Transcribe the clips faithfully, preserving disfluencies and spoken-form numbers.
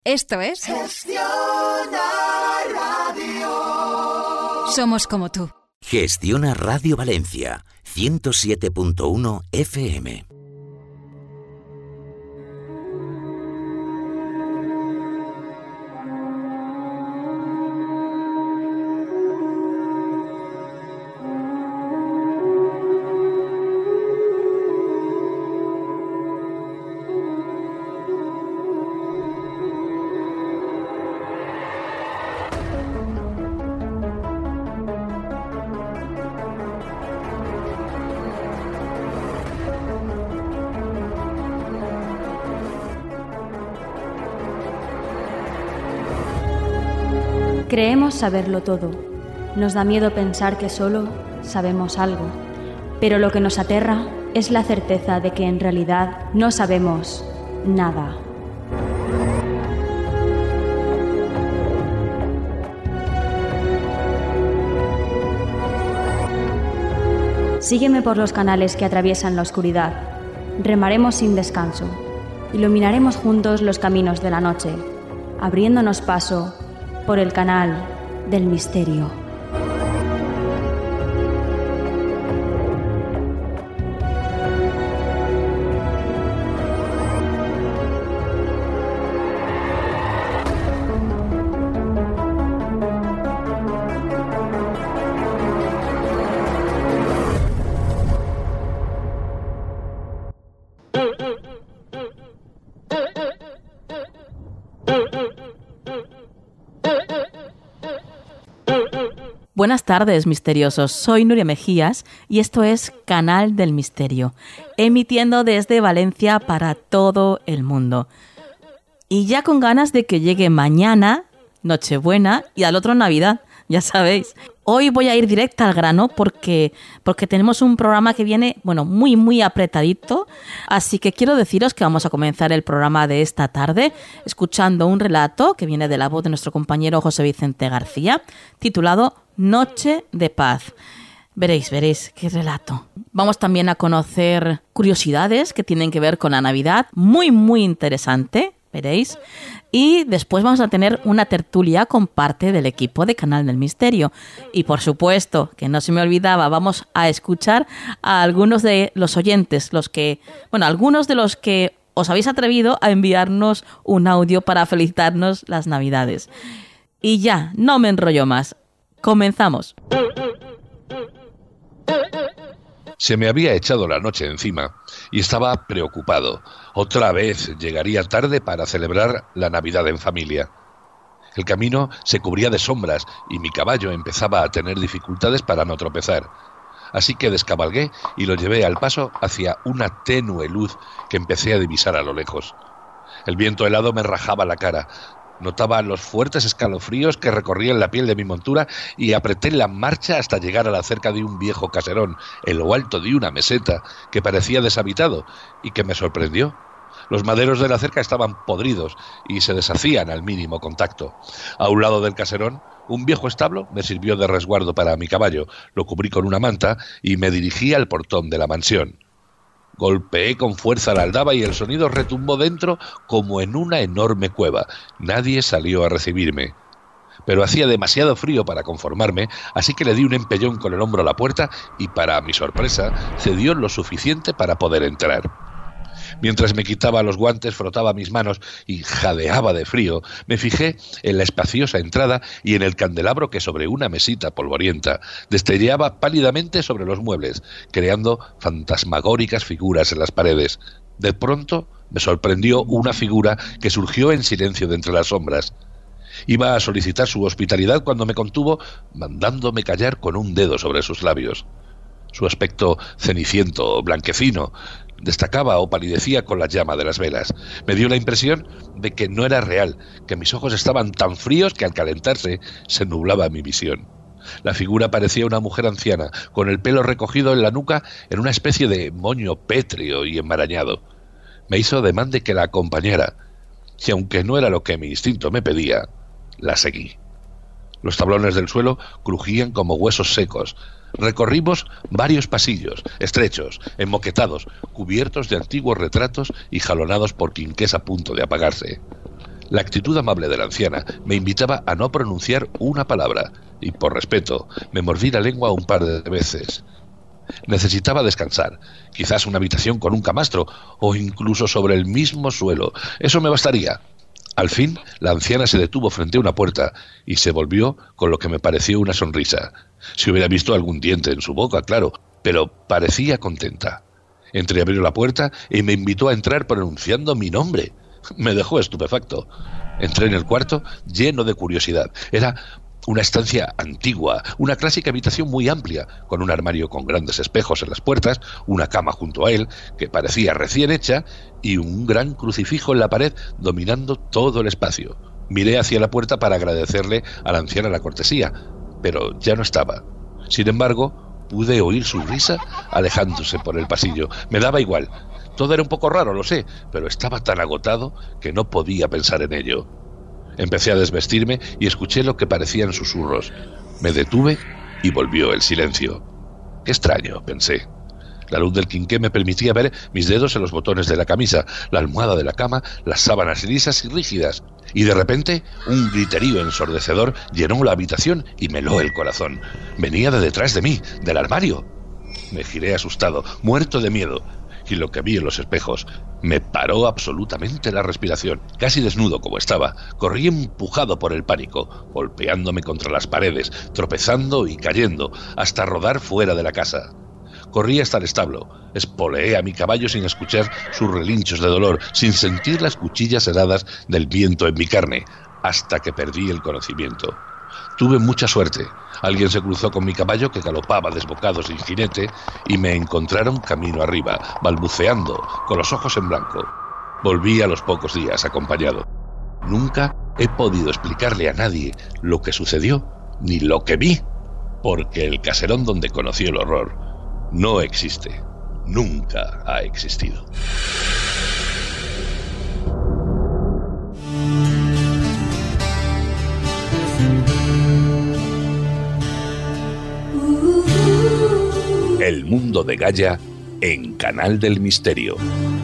Esto es Gestiona Radio. Somos como tú. Gestiona Radio Valencia, ciento siete punto uno F M. Creemos saberlo todo. Nos da miedo pensar que solo sabemos algo. Pero lo que nos aterra es la certeza de que en realidad no sabemos nada. Sígueme por los canales que atraviesan la oscuridad. Remaremos sin descanso. Iluminaremos juntos los caminos de la noche, abriéndonos paso por el canal del misterio. Buenas tardes, misteriosos. Soy Nuria Mejías y esto es Canal del Misterio, emitiendo desde Valencia para todo el mundo. Y ya con ganas de que llegue mañana, Nochebuena, y al otro Navidad, ya sabéis. Hoy voy a ir directa al grano porque, porque tenemos un programa que viene, bueno, muy, muy apretadito. Así que quiero deciros que vamos a comenzar el programa de esta tarde escuchando un relato que viene de la voz de nuestro compañero José Vicente García, titulado Noche de Paz. Veréis, veréis, qué relato. Vamos también a conocer curiosidades que tienen que ver con la Navidad, muy, muy interesante, veréis. Y después vamos a tener una tertulia con parte del equipo de Canal del Misterio. Y por supuesto, que no se me olvidaba, vamos a escuchar a algunos de los oyentes, los que, bueno, algunos de los que os habéis atrevido a enviarnos un audio para felicitarnos las Navidades. Y ya, no me enrollo más. Comenzamos. Se me había echado la noche encima y estaba preocupado. Otra vez llegaría tarde para celebrar la Navidad en familia. El camino se cubría de sombras y mi caballo empezaba a tener dificultades para no tropezar. Así que descabalgué y lo llevé al paso hacia una tenue luz que empecé a divisar a lo lejos. El viento helado me rajaba la cara. Notaba los fuertes escalofríos que recorrían la piel de mi montura y apreté la marcha hasta llegar a la cerca de un viejo caserón, en lo alto de una meseta que parecía deshabitado y que me sorprendió. Los maderos de la cerca estaban podridos y se deshacían al mínimo contacto. A un lado del caserón, un viejo establo me sirvió de resguardo para mi caballo, lo cubrí con una manta y me dirigí al portón de la mansión. Golpeé con fuerza la aldaba y el sonido retumbó dentro como en una enorme cueva. Nadie salió a recibirme. Pero hacía demasiado frío para conformarme, así que le di un empellón con el hombro a la puerta y, para mi sorpresa, cedió lo suficiente para poder entrar. Mientras me quitaba los guantes, frotaba mis manos y jadeaba de frío, me fijé en la espaciosa entrada y en el candelabro que sobre una mesita polvorienta destellaba pálidamente sobre los muebles, creando fantasmagóricas figuras en las paredes. De pronto me sorprendió una figura que surgió en silencio de entre las sombras. Iba a solicitar su hospitalidad cuando me contuvo, mandándome callar con un dedo sobre sus labios. Su aspecto ceniciento, blanquecino, destacaba o palidecía con la llama de las velas. Me dio la impresión de que no era real, que mis ojos estaban tan fríos que al calentarse se nublaba mi visión. La figura parecía una mujer anciana, con el pelo recogido en la nuca en una especie de moño pétreo y enmarañado. Me hizo ademán de que la acompañara, y aunque no era lo que mi instinto me pedía, la seguí. Los tablones del suelo crujían como huesos secos. Recorrimos varios pasillos, estrechos, enmoquetados, cubiertos de antiguos retratos y jalonados por quinqués a punto de apagarse. La actitud amable de la anciana me invitaba a no pronunciar una palabra, y por respeto me mordí la lengua un par de veces. Necesitaba descansar, quizás una habitación con un camastro, o incluso sobre el mismo suelo. Eso me bastaría. Al fin, la anciana se detuvo frente a una puerta y se volvió con lo que me pareció una sonrisa. Si hubiera visto algún diente en su boca, claro, pero parecía contenta. Entreabrió la puerta y me invitó a entrar pronunciando mi nombre. Me dejó estupefacto. Entré en el cuarto lleno de curiosidad. Era una estancia antigua, una clásica habitación muy amplia, con un armario con grandes espejos en las puertas, una cama junto a él, que parecía recién hecha, y un gran crucifijo en la pared dominando todo el espacio. Miré hacia la puerta para agradecerle a la anciana la cortesía, pero ya no estaba. Sin embargo, pude oír su risa alejándose por el pasillo. Me daba igual. Todo era un poco raro, lo sé, pero estaba tan agotado que no podía pensar en ello. Empecé a desvestirme y escuché lo que parecían susurros. Me detuve y volvió el silencio. Qué extraño, pensé. La luz del quinqué me permitía ver mis dedos en los botones de la camisa, la almohada de la cama, las sábanas lisas y rígidas. Y de repente, un griterío ensordecedor llenó la habitación y me heló el corazón. Venía de detrás de mí, del armario. Me giré asustado, muerto de miedo. Y lo que vi en los espejos me paró absolutamente la respiración. Casi desnudo como estaba, corrí empujado por el pánico, golpeándome contra las paredes, tropezando y cayendo, hasta rodar fuera de la casa. Corrí hasta el establo, espoleé a mi caballo sin escuchar sus relinchos de dolor, sin sentir las cuchillas heladas del viento en mi carne, hasta que perdí el conocimiento. Tuve mucha suerte. Alguien se cruzó con mi caballo que galopaba desbocado sin jinete y me encontraron camino arriba, balbuceando, con los ojos en blanco. Volví a los pocos días acompañado. Nunca he podido explicarle a nadie lo que sucedió, ni lo que vi, porque el caserón donde conocí el horror no existe, nunca ha existido. El mundo de Gaia en Canal del Misterio.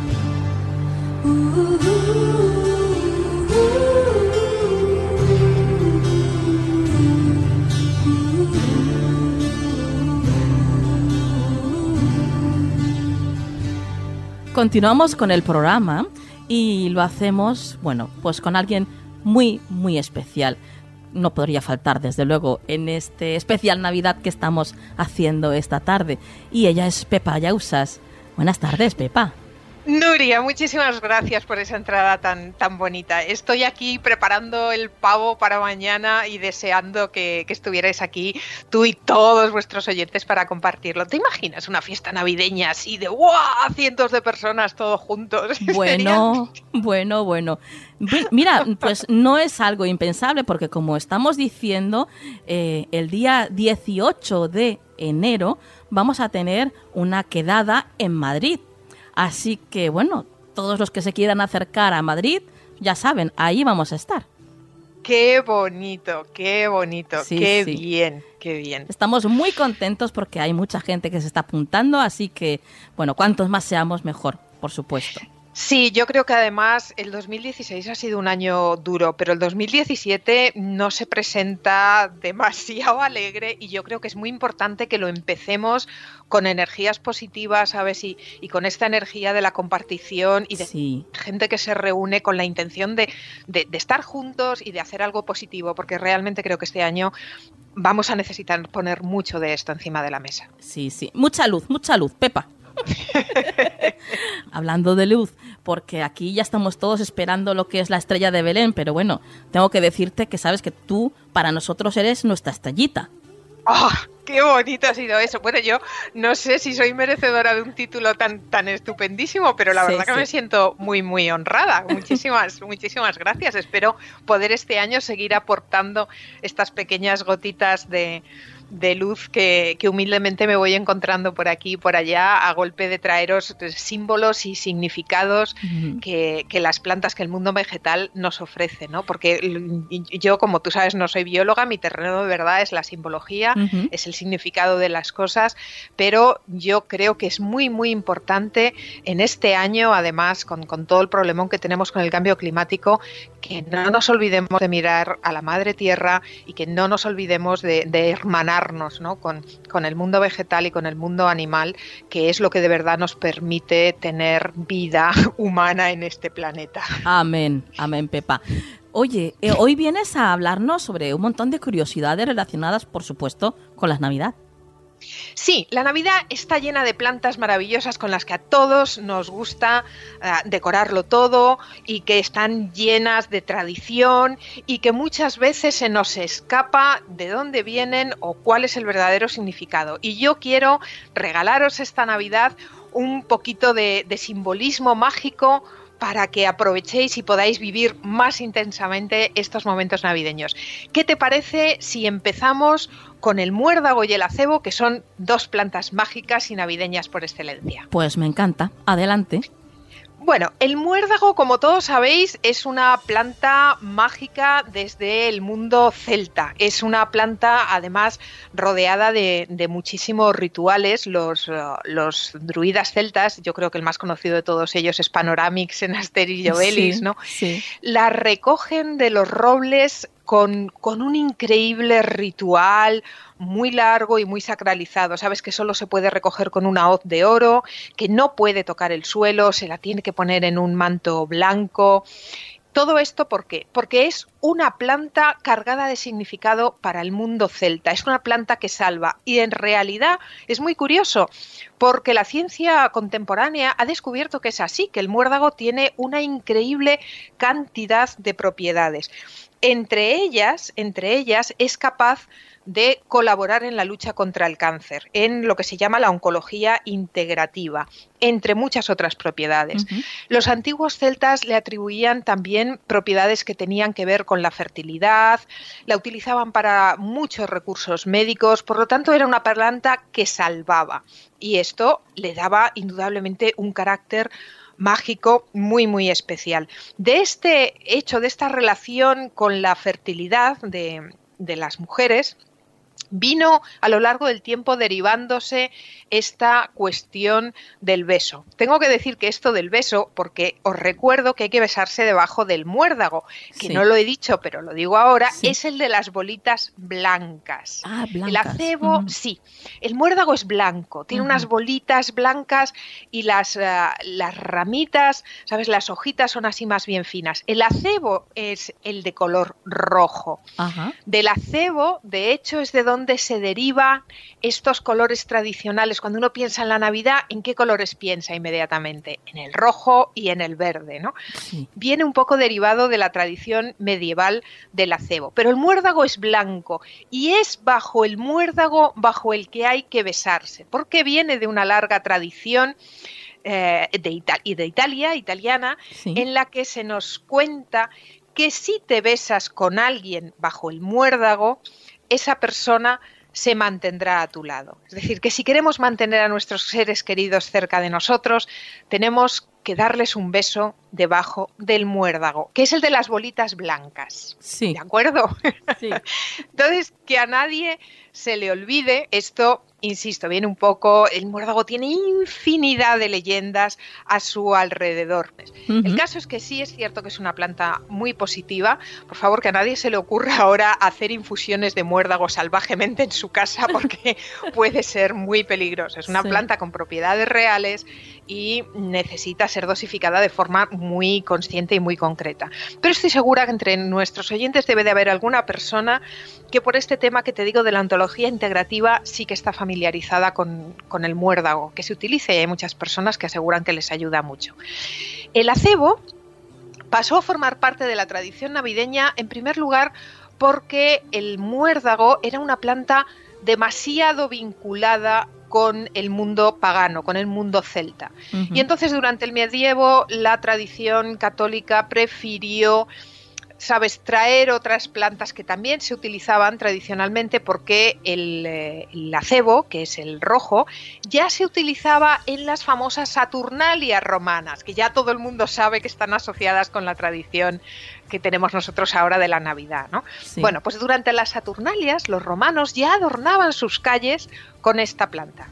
Continuamos con el programa y lo hacemos, bueno, pues con alguien muy, muy especial. No podría faltar, desde luego, en este especial Navidad que estamos haciendo esta tarde. Y ella es Pepa Yausas. Buenas tardes, Pepa. Nuria, muchísimas gracias por esa entrada tan, tan bonita. Estoy aquí preparando el pavo para mañana y deseando que, que estuvierais aquí, tú y todos vuestros oyentes, para compartirlo. ¿Te imaginas una fiesta navideña así de ¡guau! Cientos de personas todos juntos. Bueno, bueno, bueno. Mira, pues no es algo impensable porque, como estamos diciendo, eh, el día dieciocho de enero vamos a tener una quedada en Madrid. Así que, bueno, todos los que se quieran acercar a Madrid, ya saben, ahí vamos a estar. Qué bonito, qué bonito, sí, qué sí. bien, qué bien. Estamos muy contentos porque hay mucha gente que se está apuntando, así que, bueno, cuantos más seamos, mejor, por supuesto. Sí, yo creo que además el dos mil dieciséis ha sido un año duro, pero el dos mil diecisiete no se presenta demasiado alegre y yo creo que es muy importante que lo empecemos con energías positivas, ¿sabes? Y, y con esta energía de la compartición y de sí. gente que se reúne con la intención de, de, de estar juntos y de hacer algo positivo, porque realmente creo que este año vamos a necesitar poner mucho de esto encima de la mesa. Sí, sí. Mucha luz, mucha luz, Pepa. Hablando de luz, porque aquí ya estamos todos esperando lo que es la estrella de Belén, pero bueno, tengo que decirte que sabes que tú para nosotros eres nuestra estrellita. ¡Oh, qué bonito ha sido eso! Bueno, yo no sé si soy merecedora de un título tan tan estupendísimo, pero la sí, verdad sí. que me siento muy, muy honrada. Muchísimas, muchísimas gracias. Espero poder este año seguir aportando estas pequeñas gotitas de... de luz que, que humildemente me voy encontrando por aquí y por allá a golpe de traeros símbolos y significados uh-huh. que, que las plantas, que el mundo vegetal nos ofrece, ¿no? Porque yo, como tú sabes, no soy bióloga, mi terreno de verdad es la simbología, uh-huh. es el significado de las cosas, pero yo creo que es muy, muy importante en este año, además, con, con todo el problemón que tenemos con el cambio climático, que no nos olvidemos de mirar a la madre tierra y que no nos olvidemos de, de hermanarnos, ¿no? con, con el mundo vegetal y con el mundo animal, que es lo que de verdad nos permite tener vida humana en este planeta. Amén, amén, Pepa. Oye, eh, hoy vienes a hablarnos sobre un montón de curiosidades relacionadas, por supuesto, con la Navidad. Sí, la Navidad está llena de plantas maravillosas con las que a todos nos gusta uh, decorarlo todo y que están llenas de tradición y que muchas veces se nos escapa de dónde vienen o cuál es el verdadero significado. Y yo quiero regalaros esta Navidad un poquito de, de simbolismo mágico para que aprovechéis y podáis vivir más intensamente estos momentos navideños. ¿Qué te parece si empezamos con el muérdago y el acebo, que son dos plantas mágicas y navideñas por excelencia? Pues me encanta. Adelante. Bueno, el muérdago, como todos sabéis, es una planta mágica desde el mundo celta. Es una planta, además, rodeada de, de muchísimos rituales. Los, uh, los druidas celtas, yo creo que el más conocido de todos ellos es Panoramix en Asterix y Obelix, sí, ¿no? Sí. La recogen de los robles con, con un increíble ritual muy largo y muy sacralizado. Sabes que solo se puede recoger con una hoz de oro, que no puede tocar el suelo, se la tiene que poner en un manto blanco. Todo esto, ¿por qué? Porque es una planta cargada de significado para el mundo celta. Es una planta que salva y en realidad es muy curioso porque la ciencia contemporánea ha descubierto que es así, que el muérdago tiene una increíble cantidad de propiedades. Entre ellas, entre ellas es capaz de colaborar en la lucha contra el cáncer, en lo que se llama la oncología integrativa, entre muchas otras propiedades. Uh-huh. Los antiguos celtas le atribuían también propiedades que tenían que ver con la fertilidad, la utilizaban para muchos recursos médicos, por lo tanto era una planta que salvaba y esto le daba indudablemente un carácter mágico muy muy especial. De este hecho, de esta relación con la fertilidad de, de las mujeres, vino a lo largo del tiempo derivándose esta cuestión del beso. Tengo que decir que esto del beso, porque os recuerdo que hay que besarse debajo del muérdago, que sí. No lo he dicho, pero lo digo ahora, sí. Es el de las bolitas blancas. Ah, blancas. El acebo, uh-huh. Sí. El muérdago es blanco, tiene uh-huh. unas bolitas blancas y las, uh, las ramitas, ¿sabes? Las hojitas son así más bien finas. El acebo es el de color rojo. Uh-huh. Del acebo, de hecho, es de donde se derivan estos colores tradicionales. Cuando uno piensa en la Navidad, ¿en qué colores piensa inmediatamente? En el rojo y en el verde, ¿no? Sí. Viene un poco derivado de la tradición medieval del acebo. Pero el muérdago es blanco y es bajo el muérdago bajo el que hay que besarse, porque viene de una larga tradición eh, de, Ita- y de Italia, italiana, sí. En la que se nos cuenta que si te besas con alguien bajo el muérdago, esa persona se mantendrá a tu lado. Es decir, que si queremos mantener a nuestros seres queridos cerca de nosotros, tenemos que darles un beso debajo del muérdago, que es el de las bolitas blancas. Sí. ¿De acuerdo? Sí. Entonces, que a nadie se le olvide esto. Insisto, viene un poco, el muérdago tiene infinidad de leyendas a su alrededor. Uh-huh. El caso es que sí es cierto que es una planta muy positiva. Por favor, que a nadie se le ocurra ahora hacer infusiones de muérdago salvajemente en su casa porque puede ser muy peligroso. Es una sí. planta con propiedades reales y necesita ser dosificada de forma muy consciente y muy concreta. Pero estoy segura que entre nuestros oyentes debe de haber alguna persona que por este tema que te digo de la ontología integrativa sí que está familiarizada con, con el muérdago, que se utiliza y hay muchas personas que aseguran que les ayuda mucho. El acebo pasó a formar parte de la tradición navideña en primer lugar porque el muérdago era una planta demasiado vinculada con el mundo pagano, con el mundo celta. Uh-huh. Y entonces durante el medievo la tradición católica prefirió, sabes, traer otras plantas que también se utilizaban tradicionalmente porque el, el acebo, que es el rojo, ya se utilizaba en las famosas Saturnalias romanas, que ya todo el mundo sabe que están asociadas con la tradición que tenemos nosotros ahora de la Navidad, ¿no? Sí. Bueno, pues durante las Saturnalias los romanos ya adornaban sus calles con esta planta.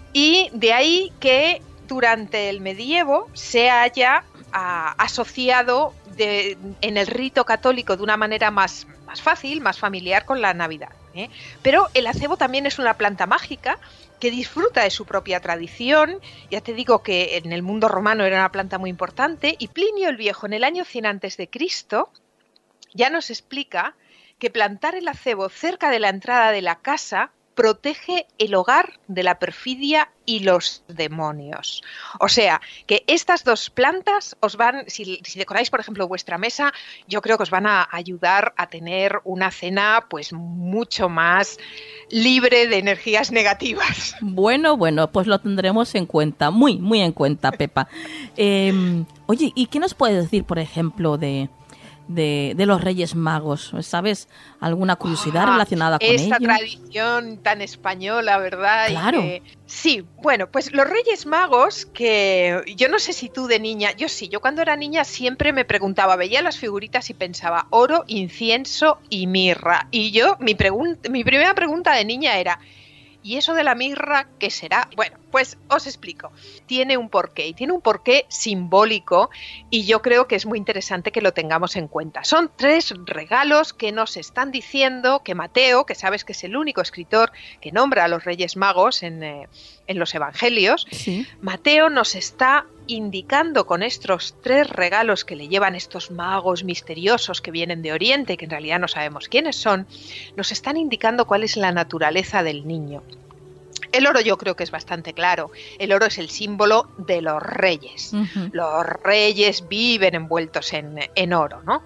Y de ahí que durante el medievo se haya a, asociado de, en el rito católico de una manera más, más fácil, más familiar con la Navidad, ¿eh? Pero el acebo también es una planta mágica que disfruta de su propia tradición. Ya te digo que en el mundo romano era una planta muy importante, y Plinio el Viejo, en el año cien antes de Cristo, ya nos explica que plantar el acebo cerca de la entrada de la casa protege el hogar de la perfidia y los demonios. O sea, que estas dos plantas os van, si, si decoráis, por ejemplo, vuestra mesa, yo creo que os van a ayudar a tener una cena pues mucho más libre de energías negativas. Bueno, bueno, pues lo tendremos en cuenta, muy, muy en cuenta, Pepa. Eh, oye, ¿y qué nos puedes decir, por ejemplo, de... De, de los Reyes Magos? ¿Sabes alguna curiosidad ah, relacionada con ellos? Esta tradición tan española, ¿verdad? Claro. Y que, sí, bueno, pues los Reyes Magos, que yo no sé si tú de niña, yo sí, yo cuando era niña siempre me preguntaba, veía las figuritas y pensaba oro, incienso y mirra. Y yo, mi, pregun- mi primera pregunta de niña era, ¿y eso de la mirra qué será? Bueno, pues os explico. Tiene un porqué, y tiene un porqué simbólico, y yo creo que es muy interesante que lo tengamos en cuenta. Son tres regalos que nos están diciendo que Mateo, que sabes que es el único escritor que nombra a los Reyes Magos en, eh, en los Evangelios, sí. Mateo nos está indicando con estos tres regalos que le llevan estos magos misteriosos que vienen de Oriente, que en realidad no sabemos quiénes son, nos están indicando cuál es la naturaleza del niño. El oro yo creo que es bastante claro. El oro es el símbolo de los reyes. Uh-huh. Los reyes viven envueltos en, en oro, ¿no?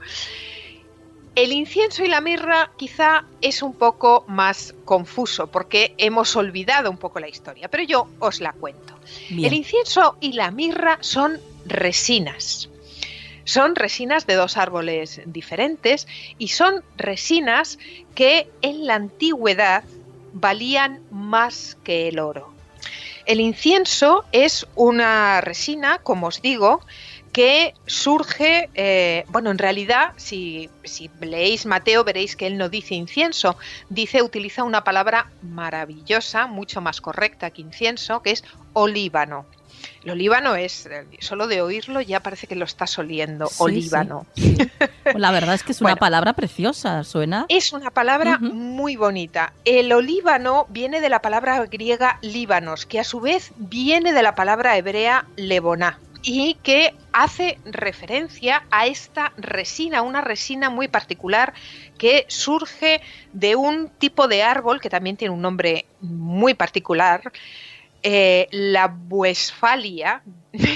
El incienso y la mirra quizá es un poco más confuso porque hemos olvidado un poco la historia, pero yo os la cuento. Bien. El incienso y la mirra son resinas. Son resinas de dos árboles diferentes y son resinas que en la antigüedad valían más que el oro. El incienso es una resina, como os digo, que surge, eh, bueno, en realidad, si, si leéis Mateo veréis que él no dice incienso, dice, utiliza una palabra maravillosa, mucho más correcta que incienso, que es olíbano. El olíbano es, solo de oírlo ya parece que lo estás oliendo, sí, olíbano. Sí. La verdad es que es una bueno, palabra preciosa, suena. Es una palabra uh-huh. muy bonita. El olíbano viene de la palabra griega líbanos, que a su vez viene de la palabra hebrea leboná, y que hace referencia a esta resina, una resina muy particular que surge de un tipo de árbol que también tiene un nombre muy particular, eh, la Westfalia.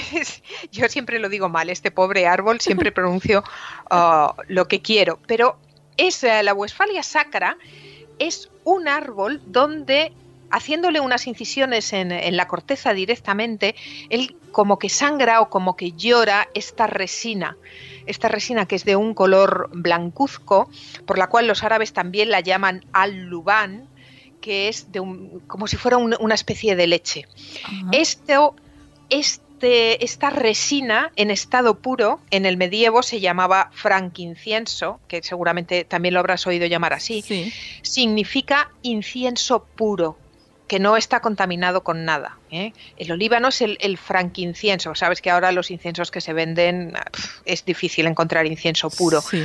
Yo siempre lo digo mal, este pobre árbol, siempre pronuncio uh, lo que quiero, pero es uh, la Westfalia sacra, es un árbol donde, haciéndole unas incisiones en, en la corteza directamente, él como que sangra o como que llora esta resina, esta resina que es de un color blancuzco, por la cual los árabes también la llaman al-lubán, que es de un, como si fuera un, una especie de leche. Uh-huh. Esto, este, esta resina en estado puro, en el medievo se llamaba frankincienso, que seguramente también lo habrás oído llamar así, sí. Significa incienso puro, que no está contaminado con nada, ¿eh? El olíbano es el, el frankincienso. Sabes que ahora los inciensos que se venden, pff, es difícil encontrar incienso puro. Sí.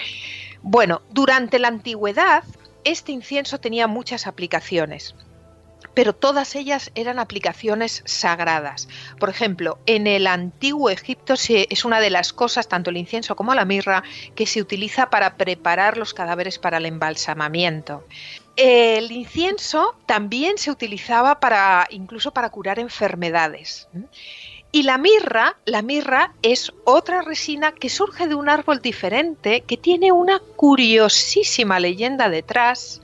Bueno, durante la antigüedad este incienso tenía muchas aplicaciones, pero todas ellas eran aplicaciones sagradas. Por ejemplo, en el antiguo Egipto se, es una de las cosas, tanto el incienso como la mirra, que se utiliza para preparar los cadáveres para el embalsamamiento. El incienso también se utilizaba para, incluso para curar enfermedades. Y la mirra, la mirra es otra resina que surge de un árbol diferente, que tiene una curiosísima leyenda detrás,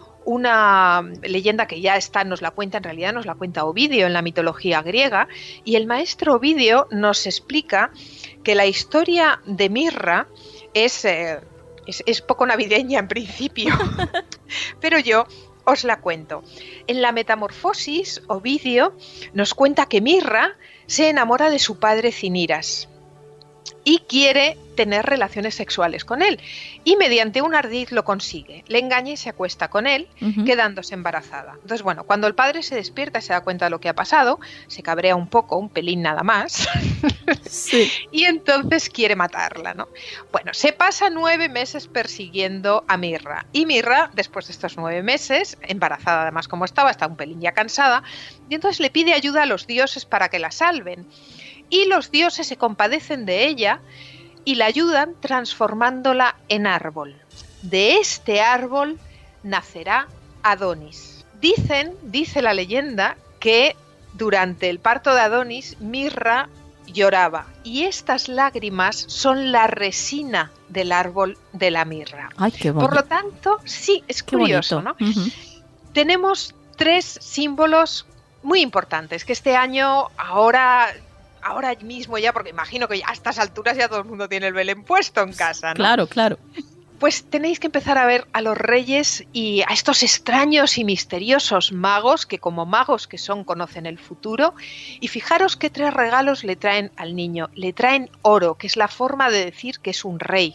una leyenda que ya está, nos la cuenta, en realidad nos la cuenta Ovidio en la mitología griega, y el maestro Ovidio nos explica que la historia de mirra es, eh, es, es poco navideña en principio, pero yo os la cuento. En la Metamorfosis, Ovidio nos cuenta que Mirra se enamora de su padre Ciniras y quiere tener relaciones sexuales con él. Y mediante un ardid lo consigue. Le engaña y se acuesta con él, uh-huh. quedándose embarazada. Entonces, bueno, cuando el padre se despierta y se da cuenta de lo que ha pasado, se cabrea un poco, un pelín nada más, sí. y entonces quiere matarla, ¿no? Bueno, se pasa nueve meses persiguiendo a Mirra. Y Mirra, después de estos nueve meses, embarazada además como estaba, está un pelín ya cansada, y entonces le pide ayuda a los dioses para que la salven. Y los dioses se compadecen de ella y la ayudan transformándola en árbol. De este árbol nacerá Adonis. Dicen, dice la leyenda, que durante el parto de Adonis, Mirra lloraba. Y estas lágrimas son la resina del árbol de la mirra. Ay, qué bonito. Por lo tanto, sí, es qué curioso, bonito. ¿no? Uh-huh. Tenemos tres símbolos muy importantes que este año, ahora... ahora mismo ya, porque imagino que ya a estas alturas ya todo el mundo tiene el Belén puesto en casa, ¿no? Claro, claro. Pues tenéis que empezar a ver a los reyes y a estos extraños y misteriosos magos, que como magos que son conocen el futuro, y fijaros qué tres regalos le traen al niño. Le traen oro, que es la forma de decir que es un rey.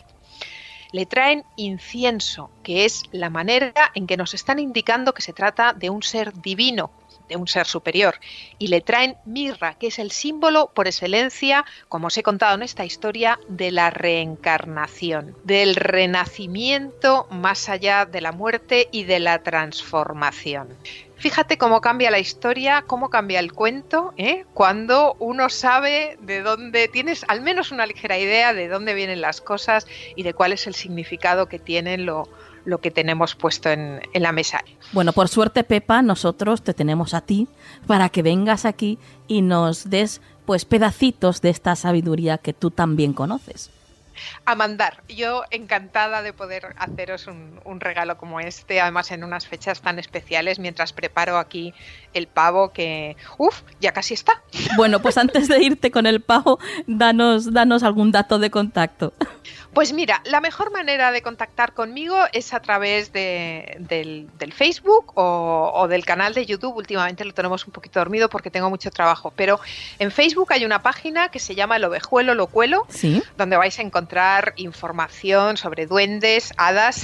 Le traen incienso, que es la manera en que nos están indicando que se trata de un ser divino, de un ser superior, y le traen mirra, que es el símbolo por excelencia, como os he contado en esta historia, de la reencarnación, del renacimiento más allá de la muerte y de la transformación. Fíjate cómo cambia la historia, cómo cambia el cuento, ¿eh? Cuando uno sabe de dónde, tienes al menos una ligera idea de dónde vienen las cosas y de cuál es el significado que tienen lo, lo que tenemos puesto en, en la mesa. Bueno, por suerte, Pepa, nosotros te tenemos a ti para que vengas aquí y nos des pues pedacitos de esta sabiduría que tú también conoces. A mandar. Yo encantada de poder haceros un, un regalo como este, además en unas fechas tan especiales, mientras preparo aquí el pavo que, uff, ya casi está. Bueno, pues antes de irte con el pavo, danos, danos algún dato de contacto. Pues mira, la mejor manera de contactar conmigo es a través de, del, del Facebook o, o del canal de YouTube. Últimamente lo tenemos un poquito dormido porque tengo mucho trabajo, pero en Facebook hay una página que se llama El Ovejuelo Lo Cuelo, ¿sí? Donde vais a encontrar información sobre duendes, hadas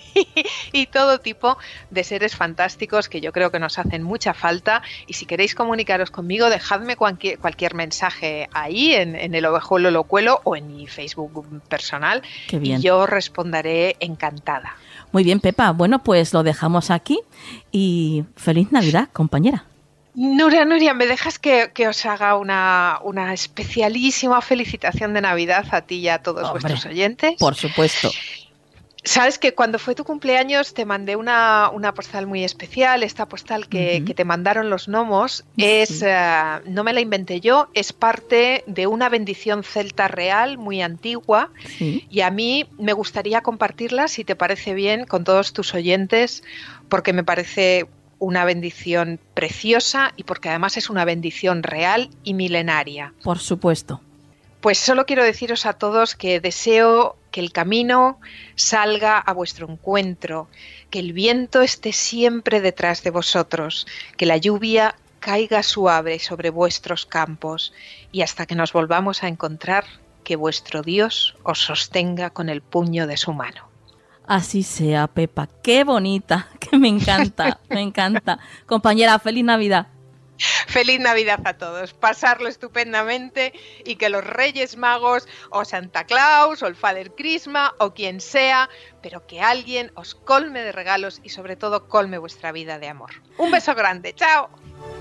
y todo tipo de seres fantásticos que yo creo que nos hacen mucha falta. Y si queréis comunicaros conmigo, dejadme cualquier, cualquier mensaje ahí en, en El Ovejuelo Lo Cuelo o en mi Facebook personal. Qué bien. Y yo responderé encantada. Muy bien, Pepa. Bueno, pues lo dejamos aquí y feliz Navidad, compañera. Nuria, Nuria, ¿me dejas que, que os haga una, una especialísima felicitación de Navidad a ti y a todos Hombre, vuestros oyentes? Por supuesto. Sabes que cuando fue tu cumpleaños te mandé una, una postal muy especial. Esta postal que, uh-huh. que te mandaron los gnomos es, sí. uh, no me la inventé yo, es parte de una bendición celta real muy antigua, sí. y a mí me gustaría compartirla, si te parece bien, con todos tus oyentes, porque me parece una bendición preciosa y porque además es una bendición real y milenaria. Por supuesto. Pues solo quiero deciros a todos que deseo que el camino salga a vuestro encuentro, que el viento esté siempre detrás de vosotros, que la lluvia caiga suave sobre vuestros campos y hasta que nos volvamos a encontrar, que vuestro Dios os sostenga con el puño de su mano. Así sea, Pepa. Qué bonita, que me encanta, me encanta. Compañera, feliz Navidad. Feliz Navidad a todos, pasarlo estupendamente y que los Reyes Magos o Santa Claus o el Father Christmas o quien sea, pero que alguien os colme de regalos y sobre todo colme vuestra vida de amor. Un beso grande, chao.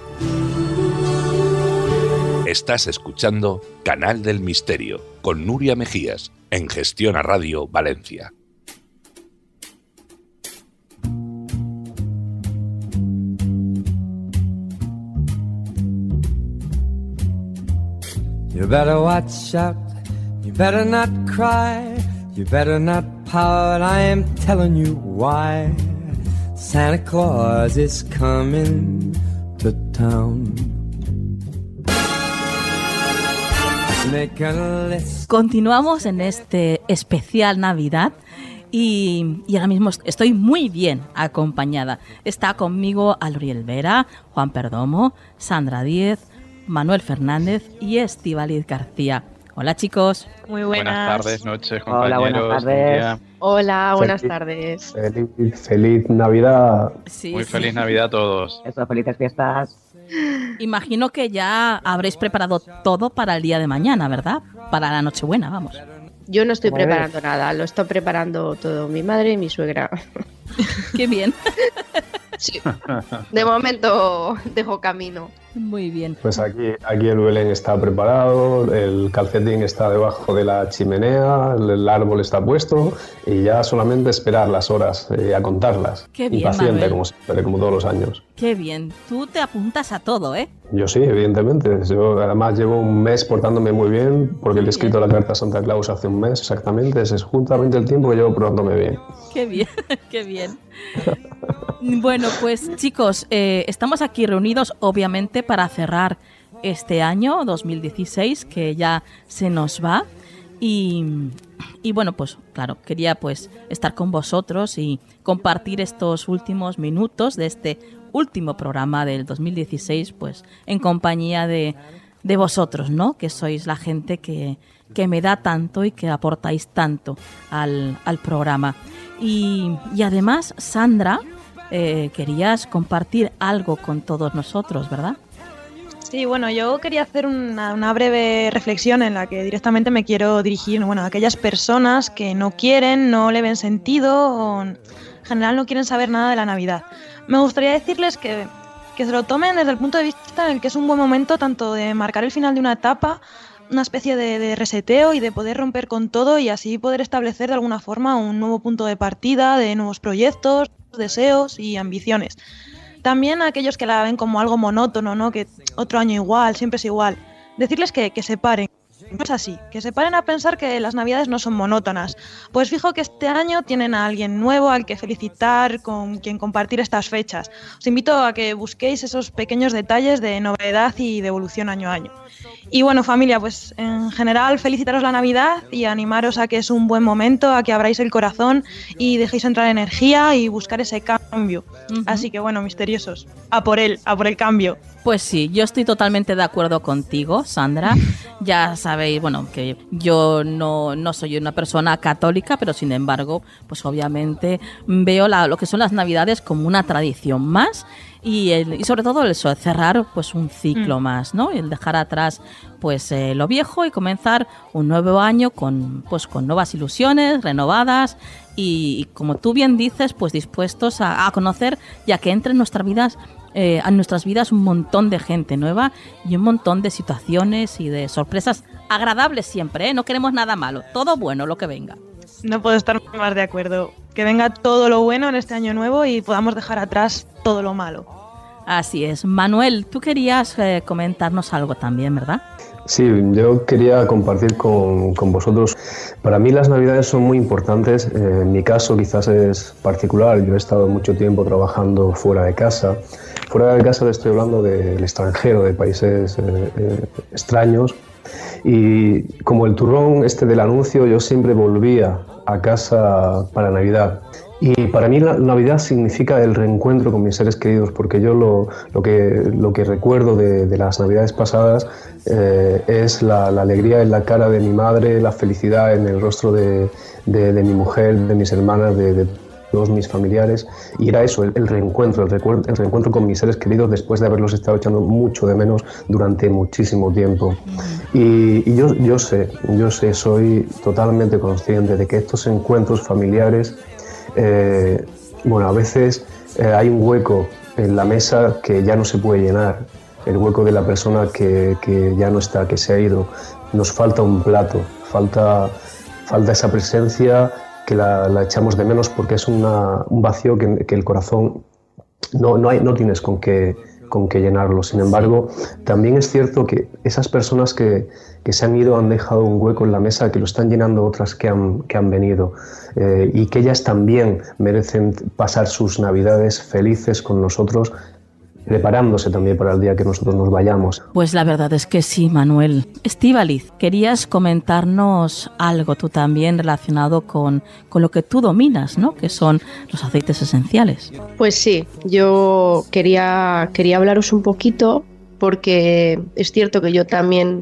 Estás escuchando Canal del Misterio con Nuria Mejías en Gestión a Radio Valencia. You better watch out, you better not cry, you better not pout, I am telling you why. Santa Claus is coming to town. Continuamos en este especial Navidad y, y ahora mismo estoy muy bien acompañada. Está conmigo Aluriel Vera, Juan Perdomo, Sandra Díez, Manuel Fernández y Estíbaliz García. Hola, chicos. Muy buenas. Buenas tardes, noches, compañeros. Hola, buenas tardes. Hola, buenas Feliz- tardes. Feliz, feliz Navidad. Sí, Muy sí. feliz Navidad a todos. Eso, felices fiestas. Imagino que ya habréis preparado todo para el día de mañana, ¿verdad? Para la Nochebuena, vamos. Yo no estoy Como debe. preparando nada, lo está preparando todo mi madre y mi suegra. Qué bien. Sí. De momento dejo camino. Muy bien. Pues aquí, aquí el Belén está preparado, el calcetín está debajo de la chimenea, el, el árbol está puesto y ya solamente esperar las horas eh, a contarlas. Qué bien, Impaciente, Manuel. como siempre, como todos los años. Qué bien. Tú te apuntas a todo, ¿eh? Yo sí, evidentemente. Yo además llevo un mes portándome muy bien porque le he escrito la carta a Santa Claus hace un mes exactamente. Ese es justamente el tiempo que llevo portándome bien. Qué bien, qué bien. Bueno, pues chicos, eh, estamos aquí reunidos obviamente para cerrar este año dos mil dieciséis que ya se nos va y, y bueno, pues claro, quería pues estar con vosotros y compartir estos últimos minutos de este último programa del dos mil dieciséis pues en compañía de, de vosotros, ¿no? Que sois la gente que, que me da tanto y que aportáis tanto al, al programa. Y, y además, Sandra, eh, querías compartir algo con todos nosotros, ¿verdad? Sí, bueno, yo quería hacer una, una breve reflexión en la que directamente me quiero dirigir, bueno, a aquellas personas que no quieren, no le ven sentido o en general no quieren saber nada de la Navidad. Me gustaría decirles que, que se lo tomen desde el punto de vista en el que es un buen momento tanto de marcar el final de una etapa, una especie de, de reseteo y de poder romper con todo y así poder establecer de alguna forma un nuevo punto de partida de nuevos proyectos, deseos y ambiciones. También a aquellos que la ven como algo monótono, ¿no? Que otro año igual, siempre es igual. Decirles que, que se paren. No es así, que se paren a pensar que las Navidades no son monótonas. Pues fijo que este año tienen a alguien nuevo al que felicitar, con quien compartir estas fechas. Os invito a que busquéis esos pequeños detalles de novedad y de evolución año a año. Y bueno, familia, pues en general felicitaros la Navidad y animaros a que es un buen momento, a que abráis el corazón y dejéis entrar energía y buscar ese cambio. Uh-huh. Así que bueno, misteriosos, a por él, a por el cambio. Pues sí, yo estoy totalmente de acuerdo contigo, Sandra. Ya sabéis, bueno, que yo no, no soy una persona católica, pero sin embargo, pues obviamente veo la, lo que son las Navidades como una tradición más y, el, y sobre todo eso, cerrar pues un ciclo mm. más, ¿no? El dejar atrás pues eh, lo viejo y comenzar un nuevo año con pues con nuevas ilusiones renovadas y, y como tú bien dices, pues dispuestos a, a conocer y a que entre en nuestras vidas Eh, a nuestras vidas un montón de gente nueva y un montón de situaciones y de sorpresas agradables siempre, ¿eh? No queremos nada malo, todo bueno lo que venga. No puedo estar más de acuerdo. Que venga todo lo bueno en este año nuevo y podamos dejar atrás todo lo malo. Así es. Manuel, tú querías eh, comentarnos algo también, ¿verdad? Sí, yo quería compartir con, con vosotros. Para mí las Navidades son muy importantes. Eh, en mi caso quizás es particular. Yo he estado mucho tiempo trabajando fuera de casa. Fuera de casa le estoy hablando del extranjero, de países eh, eh, extraños. Y como el turrón este del anuncio, yo siempre volvía a casa para Navidad. Y para mí la Navidad significa el reencuentro con mis seres queridos, porque yo lo, lo, que, lo que recuerdo de, de las Navidades pasadas eh, es la, la alegría en la cara de mi madre, la felicidad en el rostro de, de, de mi mujer, de mis hermanas, de, de todos mis familiares, y era eso, el, el reencuentro, el, recuer, el reencuentro con mis seres queridos después de haberlos estado echando mucho de menos durante muchísimo tiempo. Y, y yo, yo sé, yo sé, soy totalmente consciente de que estos encuentros familiares Eh, bueno, a veces eh, hay un hueco en la mesa que ya no se puede llenar, el hueco de la persona que, que ya no está, que se ha ido. Nos falta un plato, falta, falta esa presencia que la, la echamos de menos porque es una, un vacío que, que el corazón no, no, hay, no tienes con qué, con qué llenarlo. Sin embargo, también es cierto que esas personas que, que se han ido han dejado un hueco en la mesa que lo están llenando otras que han, que han venido eh, y que ellas también merecen pasar sus Navidades felices con nosotros, preparándose también para el día que nosotros nos vayamos. Pues la verdad es que sí, Manuel. Estíbaliz, querías comentarnos algo tú también relacionado con, con lo que tú dominas, ¿no? Que son los aceites esenciales. Pues sí, yo quería, quería hablaros un poquito porque es cierto que yo también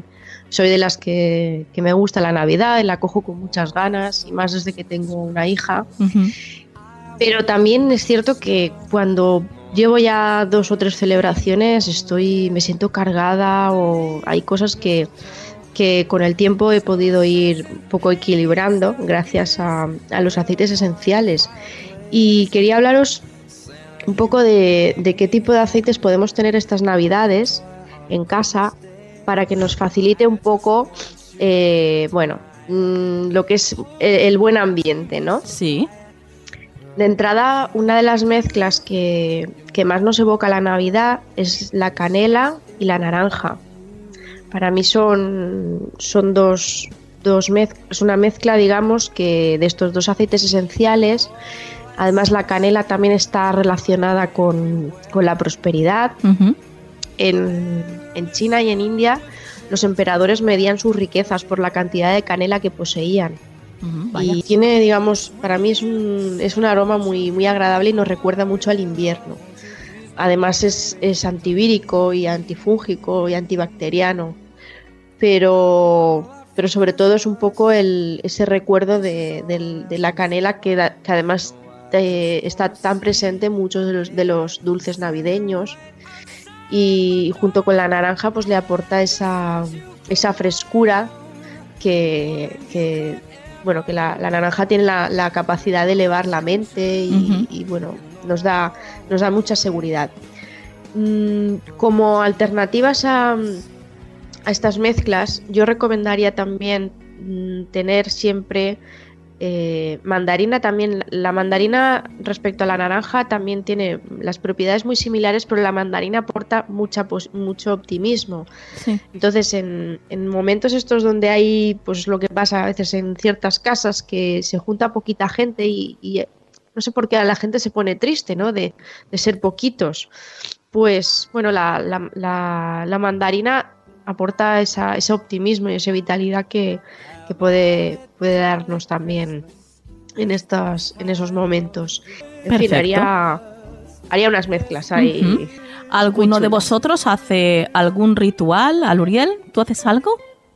soy de las que, que me gusta la Navidad, la cojo con muchas ganas y más desde que tengo una hija. Uh-huh. Pero también es cierto que cuando llevo ya dos o tres celebraciones estoy, me siento cargada o hay cosas que, que con el tiempo he podido ir un poco equilibrando gracias a, a los aceites esenciales. Y quería hablaros un poco de, de qué tipo de aceites podemos tener estas Navidades en casa para que nos facilite un poco, eh, bueno, mmm, lo que es el, el buen ambiente, ¿no? Sí. De entrada, una de las mezclas que, que más nos evoca la Navidad es la canela y la naranja. Para mí son, son dos, dos mezclas, es una mezcla, digamos, que de estos dos aceites esenciales. Además, la canela también está relacionada con, con la prosperidad. Uh-huh. En, en China y en India, los emperadores medían sus riquezas por la cantidad de canela que poseían. Uh-huh, y tiene, digamos, para mí es un, es un aroma muy, muy agradable y nos recuerda mucho al invierno. Además es, es antivírico y antifúngico y antibacteriano, pero, pero sobre todo es un poco el, ese recuerdo de, de, de la canela que, da, que además eh, está tan presente en muchos de los, de los dulces navideños, y junto con la naranja pues le aporta esa, esa frescura que, que bueno, que la, la naranja tiene la, la capacidad de elevar la mente y, uh-huh. y bueno, nos da, nos da mucha seguridad. Mm, como alternativas a, a estas mezclas, yo recomendaría también mm, tener siempre eh, mandarina. También la mandarina respecto a la naranja también tiene las propiedades muy similares, pero la mandarina aporta mucha, pues, mucho optimismo. Sí. Entonces en, en momentos estos donde hay, pues lo que pasa a veces en ciertas casas, que se junta poquita gente y, y no sé por qué a la gente se pone triste, ¿no? De, de ser poquitos. Pues bueno, la, la, la, la mandarina aporta esa, ese optimismo y esa vitalidad que, que puede, puede darnos también en estos, en esos momentos. En Perfecto. fin, haría, haría unas mezclas ahí. Uh-huh. ¿Alguno de vosotros hace algún ritual? ¿Aluriel? ¿Tú haces algo?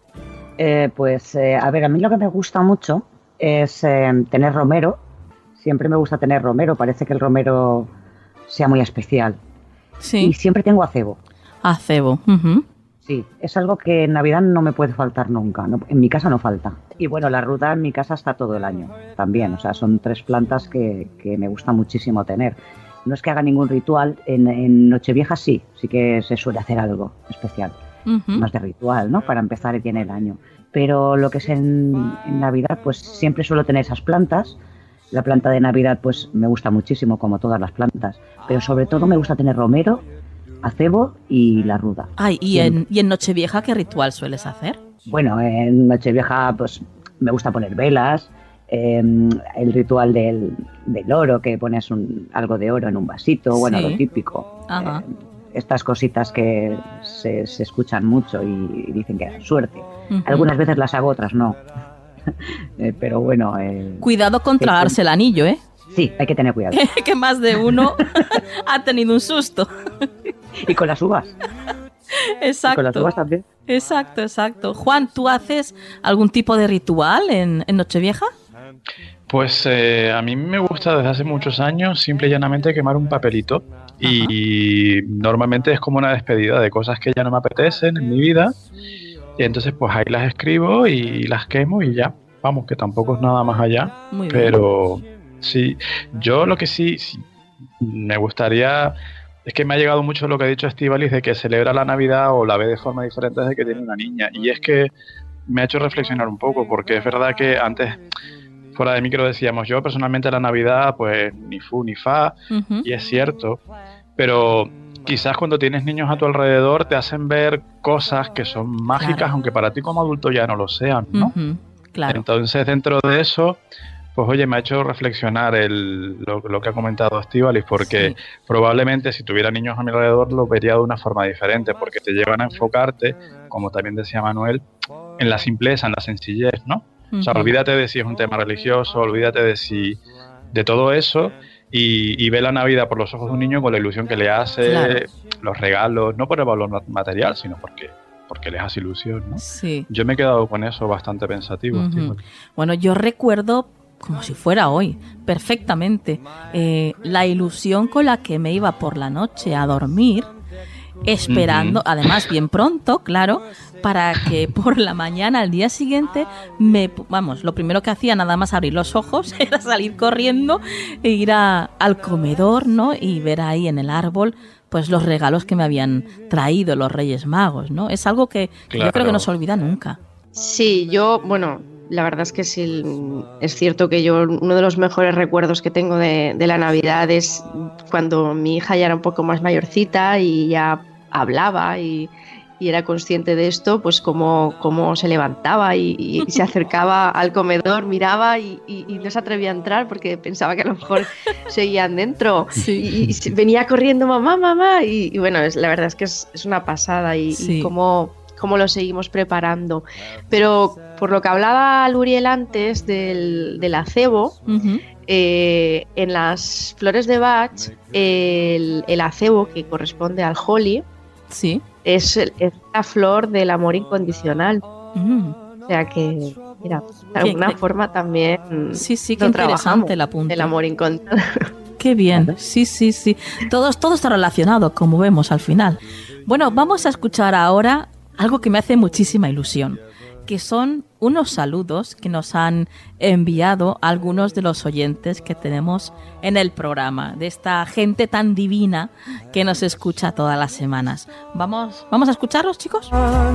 Eh, pues, eh, a ver, a mí lo que me gusta mucho es eh, tener romero. Siempre me gusta tener romero. Parece que el romero sea muy especial. Sí. Y siempre tengo acebo. Acebo. Uh-huh. Sí, es algo que en Navidad no me puede faltar nunca. No, en mi casa no falta. Y bueno, la ruda en mi casa está todo el año también. O sea, son tres plantas que, que me gusta muchísimo tener. No es que haga ningún ritual. En, en Nochevieja sí, sí que se suele hacer algo especial. Uh-huh. Más de ritual, ¿no? Para empezar bien el año. Pero lo que es en, en Navidad, pues siempre suelo tener esas plantas. La planta de Navidad, pues me gusta muchísimo, como todas las plantas. Pero sobre todo me gusta tener romero, acebo y la ruda. Ay, ¿y en, ¿y en Nochevieja qué ritual sueles hacer? Bueno, en Nochevieja pues me gusta poner velas, eh, el ritual del, del oro, que pones un, algo de oro en un vasito, bueno, sí. Lo típico. Ajá. Eh, estas cositas que se, se escuchan mucho y, y dicen que dan suerte. Uh-huh. Algunas veces las hago, otras no. eh, pero bueno... Eh, Cuidado con tragarse el anillo, ¿eh? Sí, hay que tener cuidado. Que más de uno ha tenido un susto. Y con las uvas. Exacto. Y con las uvas también. Exacto, exacto. Juan, ¿tú haces algún tipo de ritual en, en Nochevieja? Pues eh, a mí me gusta desde hace muchos años simple y llanamente quemar un papelito. Ajá. Y normalmente es como una despedida de cosas que ya no me apetecen en mi vida. Y entonces pues ahí las escribo y las quemo y ya. Vamos, que tampoco es nada más allá. Muy bien. Pero sí, yo lo que sí, sí me gustaría... Es que me ha llegado mucho lo que ha dicho Estíbaliz de que celebra la Navidad o la ve de forma diferente desde que tiene una niña. Y es que me ha hecho reflexionar un poco, porque es verdad que antes, fuera de micro, decíamos yo personalmente la Navidad, pues ni fu ni fa, uh-huh. Y es cierto. Pero quizás cuando tienes niños a tu alrededor te hacen ver cosas que son mágicas, claro. Aunque para ti como adulto ya no lo sean, ¿no? Uh-huh. Claro. Entonces, dentro de eso... Pues oye, me ha hecho reflexionar el, lo, lo que ha comentado Estíbaliz, porque sí. Probablemente si tuviera niños a mi alrededor lo vería de una forma diferente, porque te llevan a enfocarte, como también decía Manuel, en la simpleza, en la sencillez, ¿no? Uh-huh. O sea, olvídate de si es un tema religioso, olvídate de si de todo eso y, y ve la Navidad por los ojos de un niño con la ilusión que le hace, claro. Los regalos, no por el valor material, sino porque porque les hace ilusión, ¿no? Sí. Yo me he quedado con eso bastante pensativo. Uh-huh. Bueno, yo recuerdo, como si fuera hoy, perfectamente, eh, la ilusión con la que me iba por la noche a dormir, esperando, uh-huh. además bien pronto, claro, para que por la mañana, al día siguiente, me, vamos, lo primero que hacía nada más abrir los ojos era salir corriendo e ir a, al comedor, ¿no? Y ver ahí en el árbol pues los regalos que me habían traído los Reyes Magos, ¿no? Es algo que, que claro. yo creo que no se olvida nunca. Sí, yo, bueno, la verdad es que sí, es cierto que yo uno de los mejores recuerdos que tengo de, de la Navidad es cuando mi hija ya era un poco más mayorcita y ya hablaba y, y era consciente de esto, pues cómo, cómo se levantaba y, y se acercaba al comedor, miraba y, y, y no se atrevía a entrar porque pensaba que a lo mejor seguían dentro. Sí. Y, y venía corriendo, mamá, mamá, y, y bueno, es, la verdad es que es, es una pasada y, sí. y cómo, cómo lo seguimos preparando. Pero por lo que hablaba Luriel antes del, del acebo, uh-huh. eh, en las flores de Bach, el, el acebo que corresponde al holly, sí. Es, es la flor del amor incondicional. Mm. O sea que, mira, de alguna ¿Qué, forma también sí, sí, qué interesante el apunte. El amor incondicional. Qué bien, sí, sí, sí. Todo, todo está relacionado, como vemos al final. Bueno, vamos a escuchar ahora algo que me hace muchísima ilusión, que son unos saludos que nos han enviado algunos de los oyentes que tenemos en el programa, de esta gente tan divina que nos escucha todas las semanas. ¿Vamos, vamos a escucharlos, chicos?